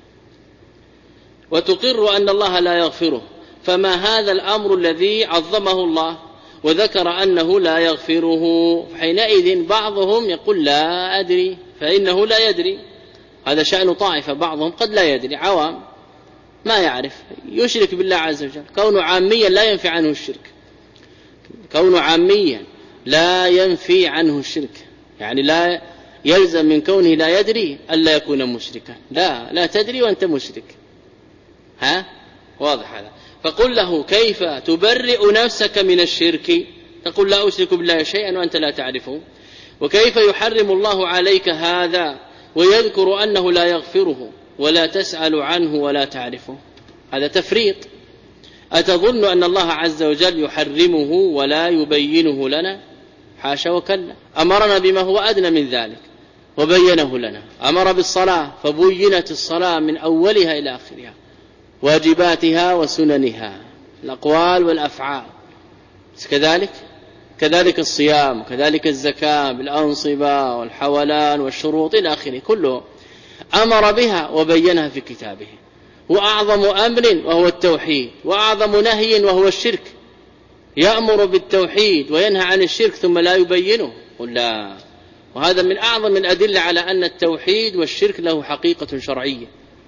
S1: وتقر أن الله لا يغفره، فما هذا الأمر الذي عظمه الله وذكر أنه لا يغفره؟ حينئذ بعضهم يقول لا أدري، فإنه لا يدري، هذا شأن طائفة، بعضهم قد لا يدري، عوام ما يعرف، يشرك بالله عز وجل، كونه عاميا لا ينفي عنه الشرك، كونه عاميا لا ينفي عنه الشرك، يعني لا يلزم من كونه لا يدري ألا يكون مشركا، لا لا تدري وأنت مشرك، ها واضح هذا. فقل له كيف تبرئ نفسك من الشرك، تقول لا أشرك بالله شيئا وأنت لا تعرفه، وكيف يحرم الله عليك هذا ويذكر أنه لا يغفره ولا تسأل عنه ولا تعرفه؟ هذا تفريط. أتظن أن الله عز وجل يحرمه ولا يبينه لنا؟ حاشا وكلا، أمرنا بما هو أدنى من ذلك وبينه لنا، أمر بالصلاة فبينت الصلاة من أولها إلى آخرها، واجباتها وسننها، الأقوال والأفعال كذلك، كذلك الصيام، كذلك الزكاة بالأنصبة والحولان والشروط إلى آخره، كله أمر بها وبينها في كتابه. وأعظم أمر وهو التوحيد، وأعظم نهي وهو الشرك، يأمر بالتوحيد وينهى عن الشرك ثم لا يبينه، قل لا. وهذا من أعظم الأدلة على أن التوحيد والشرك له حقيقة شرعية،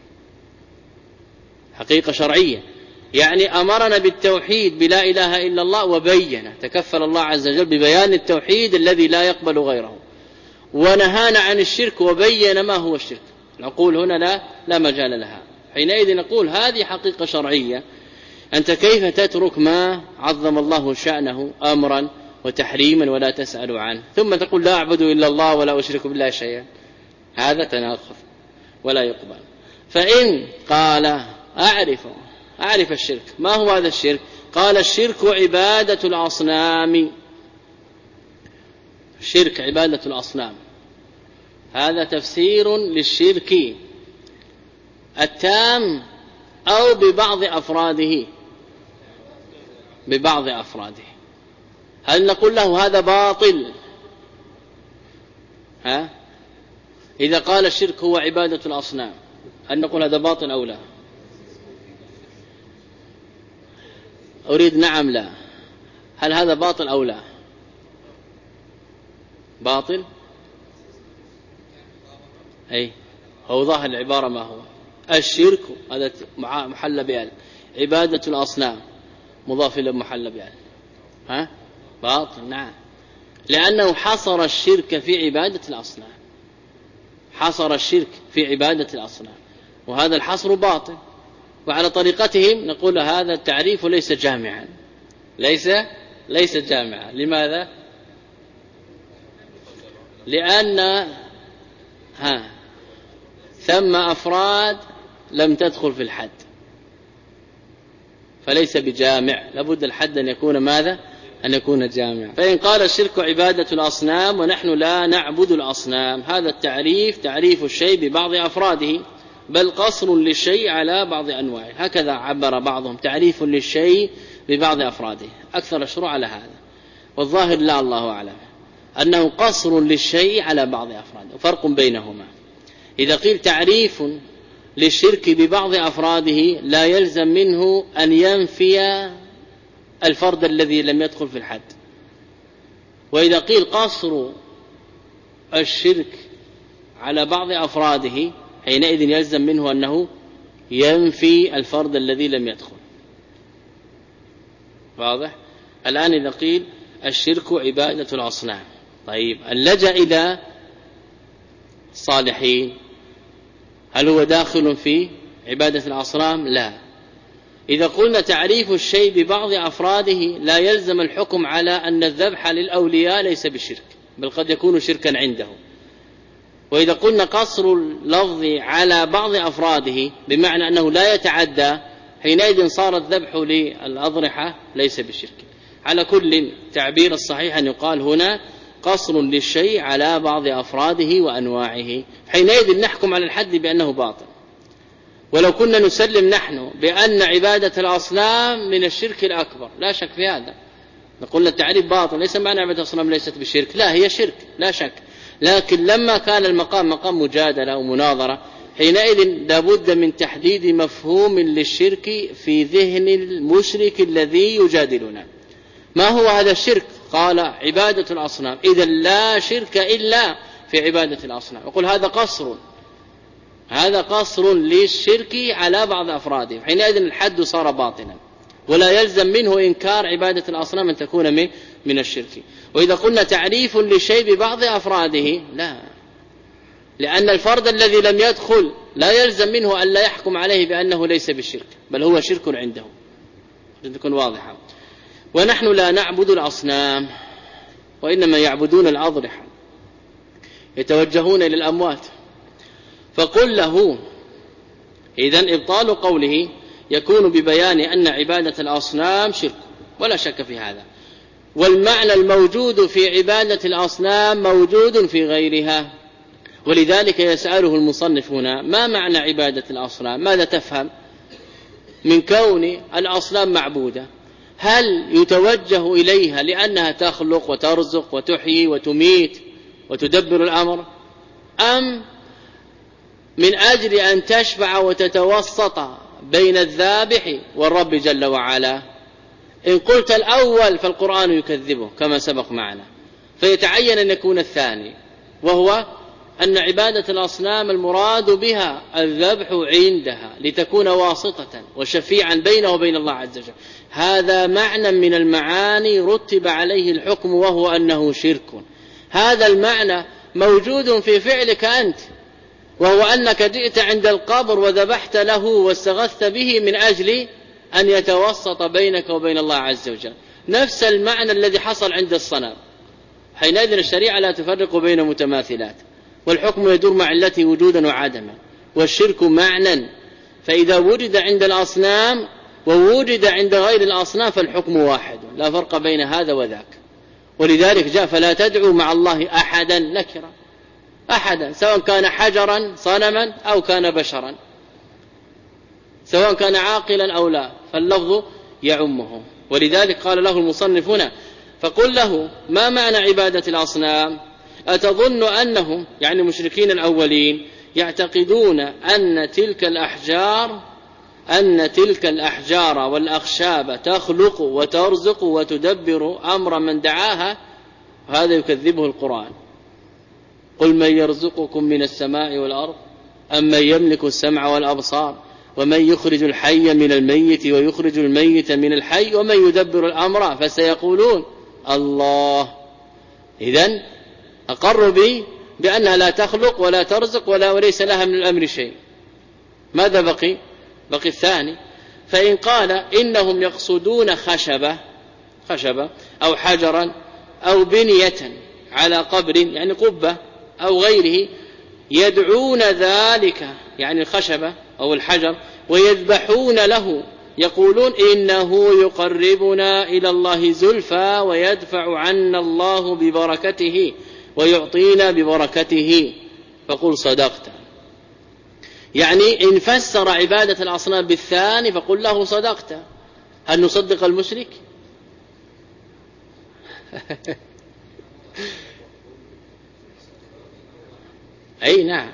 S1: حقيقة شرعية، يعني أمرنا بالتوحيد بلا إله إلا الله وبين، تكفل الله عز وجل ببيان التوحيد الذي لا يقبل غيره، ونهانا عن الشرك وبين ما هو الشرك. نقول هنا لا لا مجال لها، حينئذ نقول هذه حقيقة شرعية، أنت كيف تترك ما عظم الله شأنه أمرا وتحريما ولا تسأل عنه، ثم تقول لا أعبد إلا الله ولا أشرك بالله شيئا؟ هذا تناقض ولا يقبل. فإن قال أعرف أعرف الشرك، ما هو هذا الشرك؟ قال الشرك عبادة الأصنام، الشرك عبادة الأصنام، هذا تفسير للشرك التام أو ببعض أفراده، ببعض أفراده. هل نقول له هذا باطل؟ ها؟ إذا قال الشرك هو عبادة الأصنام هل نقول هذا باطل أو لا؟ أريد نعم لا. هل هذا باطل أو لا؟ باطل؟ أي هو ظاهر العبارة ما هو الشرك، هذا محل بأل، عبادة الأصنام مضاف إلى محل بأل، ها باطل نعم، لأنه حصر الشرك في عبادة الأصنام، حصر الشرك في عبادة الأصنام، وهذا الحصر باطل. وعلى طريقتهم نقول هذا التعريف ليس جامعا، ليس ليس جامعا. لماذا؟ لأن ها ثم أفراد لم تدخل في الحد، فليس بجامع، لابد الحد أن يكون ماذا؟ أن يكون جامع. فإن قال الشرك عبادة الأصنام ونحن لا نعبد الأصنام، هذا التعريف تعريف الشيء ببعض أفراده، بل قصر للشيء على بعض أنواعه، هكذا عبر بعضهم، تعريف للشيء ببعض أفراده، أكثر الشروع على هذا، والظاهر لا الله أعلم أنه قصر للشيء على بعض أفراده، وفرق بينهما. إذا قيل تعريف للشرك ببعض أفراده لا يلزم منه أن ينفي الفرد الذي لم يدخل في الحد. وإذا قيل قصر الشرك على بعض أفراده حينئذ يلزم منه أنه ينفي الفرد الذي لم يدخل. واضح؟ الآن إذا قيل الشرك عبادة الأصنام، طيب اللجأ إلى الصالحين هل هو داخل في عبادة الأصنام؟ لا. إذا قلنا تعريف الشيء ببعض أفراده لا يلزم الحكم على أن الذبح للأولياء ليس بالشرك، بل قد يكون شركا عنده. وإذا قلنا قصر اللفظ على بعض أفراده بمعنى أنه لا يتعدى، حينئذ صار الذبح للأضرحة ليس بالشرك. على كل تعبير الصحيح أن يقال هنا قصر للشيء على بعض أفراده وأنواعه، حينئذ نحكم على الحد بأنه باطل. ولو كنا نسلم نحن بأن عبادة الأصنام من الشرك الأكبر لا شك في هذا، نقول التعريف باطل، ليس معنى عبادة الأصنام ليست بالشرك، لا هي شرك لا شك، لكن لما كان المقام مقام مجادلة ومناظرة حينئذ لابد من تحديد مفهوم للشرك في ذهن المشرك الذي يجادلنا. ما هو هذا الشرك؟ قال عبادة الأصنام، إذا لا شرك إلا في عبادة الأصنام. يقول هذا قصر، هذا قصر للشرك على بعض أفراده، حينئذ الحد صار باطلا ولا يلزم منه إنكار عبادة الأصنام أن تكون من من الشرك. وإذا قلنا تعريف للشيء ببعض أفراده لا، لأن الفرد الذي لم يدخل لا يلزم منه أن لا يحكم عليه بأنه ليس بالشرك، بل هو شرك عنده، تكون واضحة. ونحن لا نعبد الأصنام وإنما يعبدون الأضرحة، يتوجهون إلى الأموات. فقل له إذن إبطال قوله يكون ببيان أن عبادة الأصنام شرك ولا شك في هذا، والمعنى الموجود في عبادة الأصنام موجود في غيرها. ولذلك يسأله المصنف هنا ما معنى عبادة الأصنام؟ ماذا تفهم من كون الأصنام معبودة؟ هل يتوجه إليها لأنها تخلق وترزق وتحيي وتميت وتدبر الأمر، أم من أجل أن تشفع وتتوسط بين الذابح والرب جل وعلا؟ إن قلت الأول فالقرآن يكذبه كما سبق معنا، فيتعين أن يكون الثاني، وهو أن عبادة الأصنام المراد بها الذبح عندها لتكون واسطة وشفيعا بينه وبين الله عز وجل. هذا معنى من المعاني رتب عليه الحكم وهو أنه شرك. هذا المعنى موجود في فعلك أنت، وهو أنك جئت عند القبر وذبحت له واستغثت به من أجل أن يتوسط بينك وبين الله عز وجل، نفس المعنى الذي حصل عند الصنم. حينئذ الشريعة لا تفرق بين متماثلات، والحكم يدور مع علته وجودا وعدما، والشرك معنى. فإذا وجد عند الأصنام ووجد عند غير الأصنام فالحكم واحد، لا فرق بين هذا وذاك. ولذلك جاء فلا تدعوا مع الله أحدا نكرا، أحدا سواء كان حجرا صنما أو كان بشرا، سواء كان عاقلا أو لا، فاللفظ يعمه. ولذلك قال له المصنف هنا فقل له ما معنى عبادة الأصنام؟ أتظن أنهم يعني المشركين الأولين يعتقدون أن تلك الأحجار أن تلك الأحجار والأخشاب تخلق وترزق وتدبر أمر من دعاها؟ هذا يكذبه القرآن. قل من يرزقكم من السماء والأرض أم من يملك السمع والأبصار ومن يخرج الحي من الميت ويخرج الميت من الحي ومن يدبر الأمر فسيقولون الله. إذن أقر بي بأنها لا تخلق ولا ترزق ولا وليس لها من الأمر شيء. ماذا بقي؟ بقي الثاني. فإن قال إنهم يقصدون خشبة خشبة أو حجرا أو بنية على قبر يعني قبة أو غيره يدعون ذلك يعني الخشبة أو الحجر ويذبحون له، يقولون إنه يقربنا إلى الله زلفى ويدفع عنا الله ببركته ويعطينا ببركته، فقل صدقت. يعني إن فسر عبادة الأصنام بالثاني فقل له صدقت. هل نصدق المشرك؟ أي نعم.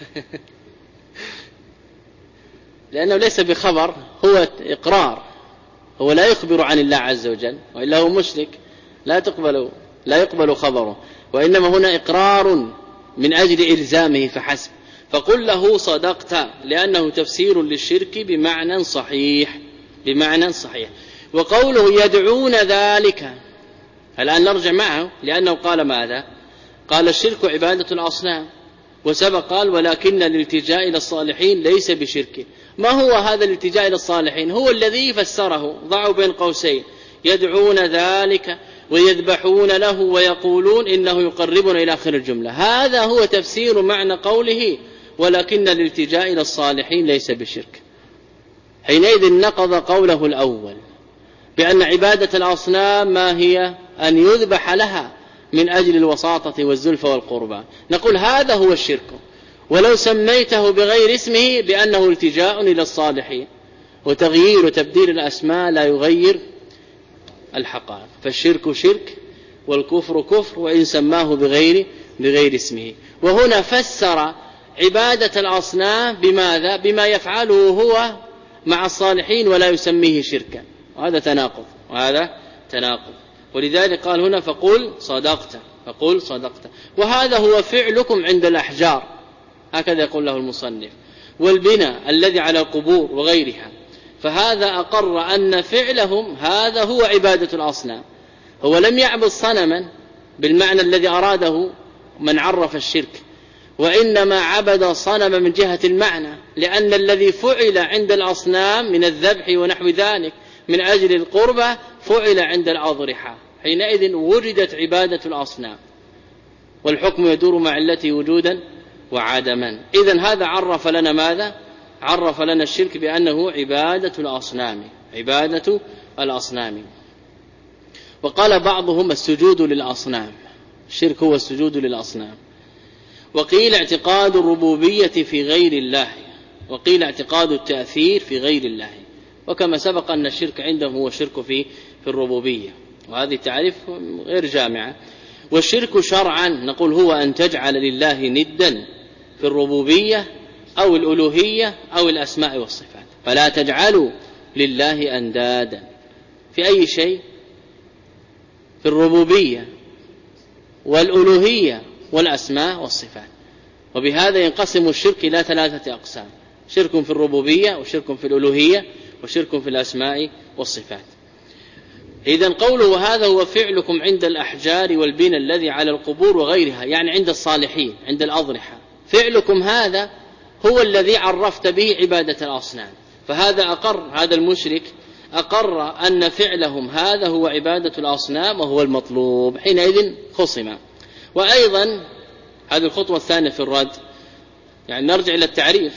S1: لأنه ليس بخبر، هو إقرار، هو لا يخبر عن الله عز وجل، وإلا هو مشرك لا تقبل لا يقبل خبره، وإنما هنا إقرار من أجل إلزامه فحسب. فقل له صدقت، لأنه تفسير للشرك بمعنى صحيح بمعنى صحيح. وقوله يدعون ذلك، الآن نرجع معه، لأنه قال ماذا؟ قال الشرك عبادة الأصنام، وسبق قال ولكن الالتجاء إلى الصالحين ليس بشرك. ما هو هذا الالتجاء إلى الصالحين؟ هو الذي فسره، ضعوا بين قوسين، يدعون ذلك ويذبحون له ويقولون إنه يقربنا إلى آخر الجملة. هذا هو تفسير معنى قوله ولكن الالتجاء إلى الصالحين ليس بشرك. حينئذ نقض قوله الأول بأن عبادة الأصنام ما هي؟ أن يذبح لها من أجل الوساطة والزلفى والقربى. نقول هذا هو الشرك، ولو سميته بغير اسمه بأنه التجاء إلى الصالحين، وتغيير وتبديل الأسماء لا يغير الحقائق. فالشرك شرك والكفر كفر وإن سماه بغير بغير اسمه. وهنا فسر عبادة الأصنام بماذا؟ بما يفعله هو مع الصالحين ولا يسميه شركا، وهذا تناقض وهذا تناقض. ولذلك قال هنا فقل صدقت فقل صدقت. وهذا هو فعلكم عند الأحجار، هكذا يقول له المصنف، والبناء الذي على القبور وغيرها. فهذا أقر أن فعلهم هذا هو عبادة الأصنام. هو لم يعبد صنما بالمعنى الذي أراده من عرف الشرك، وإنما عبد صنما من جهة المعنى، لأن الذي فعل عند الأصنام من الذبح ونحو ذلك من أجل القربة فعل عند الأضرحة. حينئذ وجدت عبادة الأصنام، والحكم يدور مع التي وجودا وعدما. إذن هذا عرف لنا ماذا؟ عرف لنا الشرك بأنه عبادة الأصنام عبادة الأصنام. وقال بعضهم السجود للأصنام، الشرك هو السجود للأصنام. وقيل اعتقاد الربوبية في غير الله، وقيل اعتقاد التأثير في غير الله. وكما سبق أن الشرك عندهم هو الشرك في في الربوبية، وهذه تعريف غير جامعة. والشرك شرعا نقول هو أن تجعل لله ندا في الربوبية أو الألوهية أو الأسماء والصفات. فلا تجعلوا لله أندادا في أي شيء، في الربوبية والألوهية والأسماء والصفات. وبهذا ينقسم الشرك إلى ثلاثة أقسام: شرك في الربوبية، وشرك في الألوهية، وشرك في الأسماء والصفات. إذن قوله هذا هو فعلكم عند الأحجار والبناء الذي على القبور وغيرها، يعني عند الصالحين عند الأضرحة. فعلكم هذا هو الذي عرفت به عبادة الأصنام. فهذا أقر، هذا المشرك أقر أن فعلهم هذا هو عبادة الأصنام وهو المطلوب. حينئذ خصم. وأيضا هذه الخطوة الثانية في الرد، يعني نرجع إلى التعريف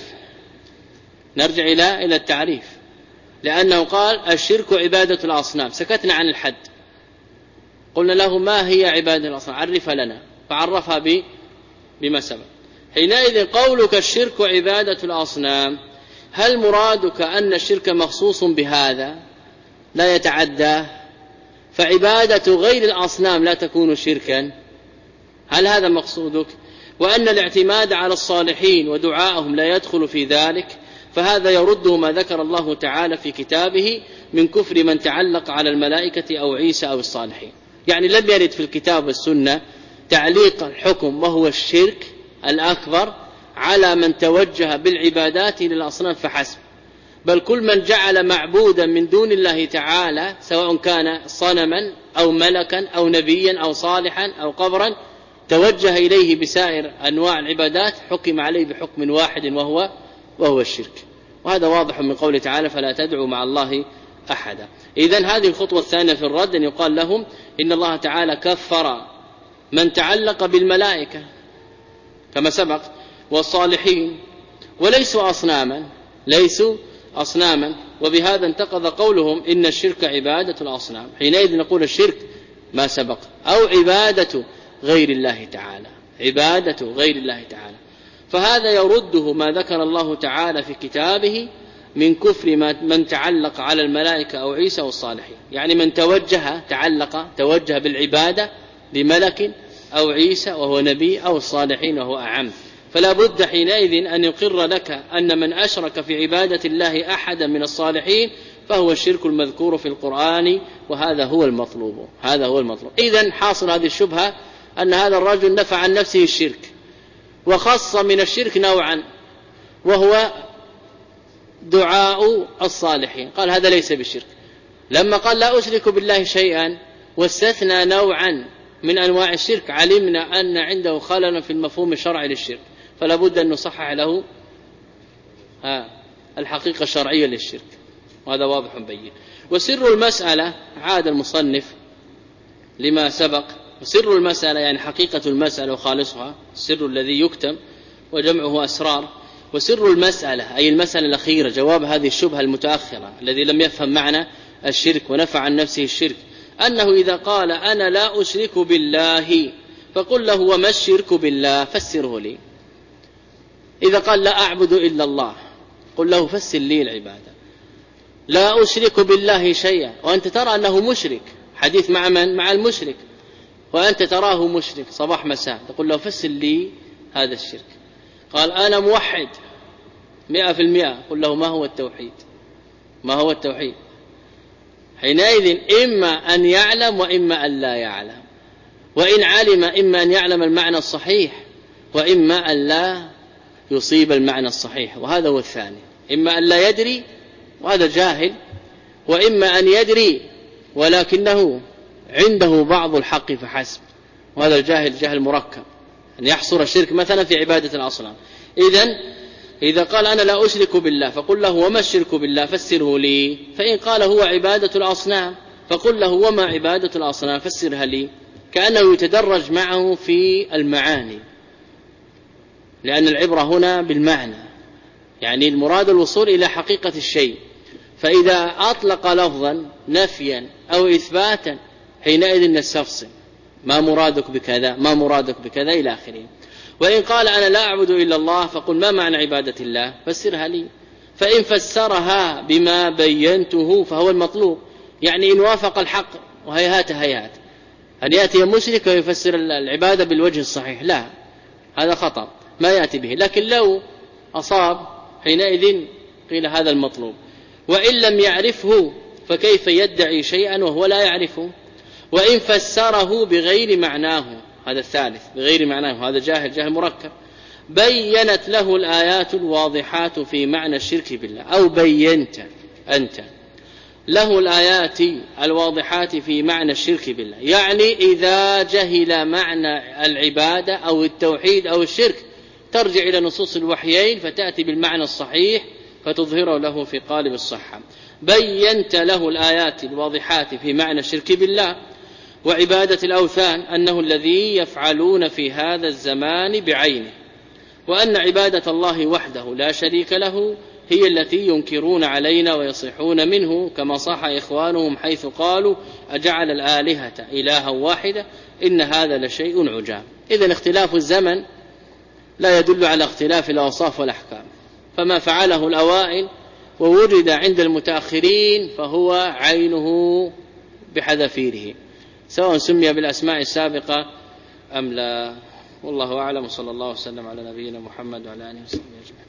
S1: نرجع إلى إلى التعريف لأنه قال الشرك عبادة الأصنام. سكتنا عن الحد، قلنا له ما هي عبادة الأصنام؟ عرفها لنا، فعرفها بما سبق. حينئذ قولك الشرك عبادة الأصنام، هل مرادك أن الشرك مخصوص بهذا لا يتعدى، فعبادة غير الأصنام لا تكون شركا؟ هل هذا مقصودك؟ وأن الاعتماد على الصالحين ودعائهم لا يدخل في ذلك؟ فهذا يرده ما ذكر الله تعالى في كتابه من كفر من تعلق على الملائكة أو عيسى أو الصالحين. يعني لم يرد في الكتاب والسنة تعليق الحكم وهو الشرك الأكبر على من توجه بالعبادات للأصنام فحسب، بل كل من جعل معبودا من دون الله تعالى سواء كان صنما أو ملكا أو نبيا أو صالحا أو قبرا توجه إليه بسائر أنواع العبادات حكم عليه بحكم واحد وهو وهو الشرك. وهذا واضح من قوله تعالى فلا تدعوا مع الله أحدا. إذن هذه الخطوة الثانية في الرد أن يقال لهم إن الله تعالى كفر من تعلق بالملائكة كما سبق والصالحين وليسوا أصناما ليسوا أصناما وبهذا انتقض قولهم إن الشرك عبادة الأصنام. حينئذ نقول الشرك ما سبق أو عبادة غير الله تعالى عبادة غير الله تعالى. فهذا يرده ما ذكر الله تعالى في كتابه من كفر من تعلق على الملائكة أو عيسى والصالحين، يعني من توجه تعلق توجه بالعبادة لملك أو عيسى وهو نبي أو الصالحين وهو أعم. فلا بد حينئذ أن يقر لك أن من أشرك في عبادة الله أحدا من الصالحين فهو الشرك المذكور في القرآن، وهذا هو المطلوب هذا هو المطلوب. إذن حاصل هذه الشبهة أن هذا الرجل نفى عن نفسه الشرك وخص من الشرك نوعا وهو دعاء الصالحين، قال هذا ليس بالشرك. لما قال لا أشرك بالله شيئا واستثنى نوعا من أنواع الشرك علمنا أن عنده خلل في المفهوم الشرعي للشرك، فلا بد أن نصحح له الحقيقة الشرعية للشرك، وهذا واضح بين. وسر المسألة عاد المصنف لما سبق، وسر المسألة يعني حقيقة المسألة وخالصها، السر الذي يكتم وجمعه أسرار. وسر المسألة أي المسألة الأخيرة، جواب هذه الشبهة المتأخرة الذي لم يفهم معنى الشرك ونفع عن نفسه الشرك، أنه إذا قال أنا لا أشرك بالله فقل له وما الشرك بالله فسره لي. إذا قال لا أعبد إلا الله قل له فسر لي العبادة. لا أشرك بالله شيئا وأنت ترى أنه مشرك، حديث مع من؟ مع المشرك، وأنت تراه مشرك صباح مساء، تقول له فسر لي هذا الشرك. قال أنا موحد مئة في المئة، قل له ما هو التوحيد؟ ما هو التوحيد؟ حينئذ إما أن يعلم وإما أن لا يعلم، وإن علم إما أن يعلم المعنى الصحيح وإما أن لا يصيب المعنى الصحيح، وهذا هو الثاني، إما أن لا يدري وهذا جاهل، وإما أن يدري ولكنه عنده بعض الحق فحسب، وهذا الجاهل جهل مركب، أن يحصر الشرك مثلا في عبادة الأصنام. إذن إذا قال أنا لا أشرك بالله فقل له وما الشرك بالله فسره لي، فإن قال هو عبادة الأصنام فقل له وما عبادة الأصنام فسرها لي، كأنه يتدرج معه في المعاني، لأن العبرة هنا بالمعنى، يعني المراد الوصول إلى حقيقة الشيء. فإذا أطلق لفظا نفيا أو إثباتا حينئذ نستفصل ما مرادك بكذا، ما مرادك بكذا إلى آخره. وإن قال أنا لا أعبد إلا الله فقل ما معنى عبادة الله فسرها لي، فإن فسرها بما بينته فهو المطلوب، يعني إن وافق الحق، وهيهات هيهات أن يأتي مشرك ويفسر العبادة بالوجه الصحيح، لا، هذا خطأ ما يأتي به. لكن لو أصاب حينئذ قيل هذا المطلوب. وإن لم يعرفه فكيف يدعي شيئا وهو لا يعرفه؟ وإن فسره بغير معناه، هذا الثالث، بغير معناه، هذا جاهل جاهل مركب، بينت له الآيات الواضحات في معنى الشرك بالله، أو بينت أنت له الآيات الواضحات في معنى الشرك بالله، يعني إذا جهل معنى العبادة أو التوحيد أو الشرك ترجع إلى نصوص الوحيين فتأتي بالمعنى الصحيح فتظهره له في قالب الصحة. بينت له الآيات الواضحات في معنى الشرك بالله وعبادة الأوثان أنه الذي يفعلون في هذا الزمان بعينه، وأن عبادة الله وحده لا شريك له هي التي ينكرون علينا ويصيحون منه، كما صاح إخوانهم حيث قالوا أجعل الآلهة إلها واحدة إن هذا لشيء عجاب. إذن اختلاف الزمن لا يدل على اختلاف الأوصاف والأحكام، فما فعله الأوائل ووجد عند المتأخرين فهو عينه بحذافيره، سواء سمي بالأسماء السابقة أم لا، والله أعلم. صلى الله وسلم على نبينا محمد وعلى آله وصحبه أجمعين.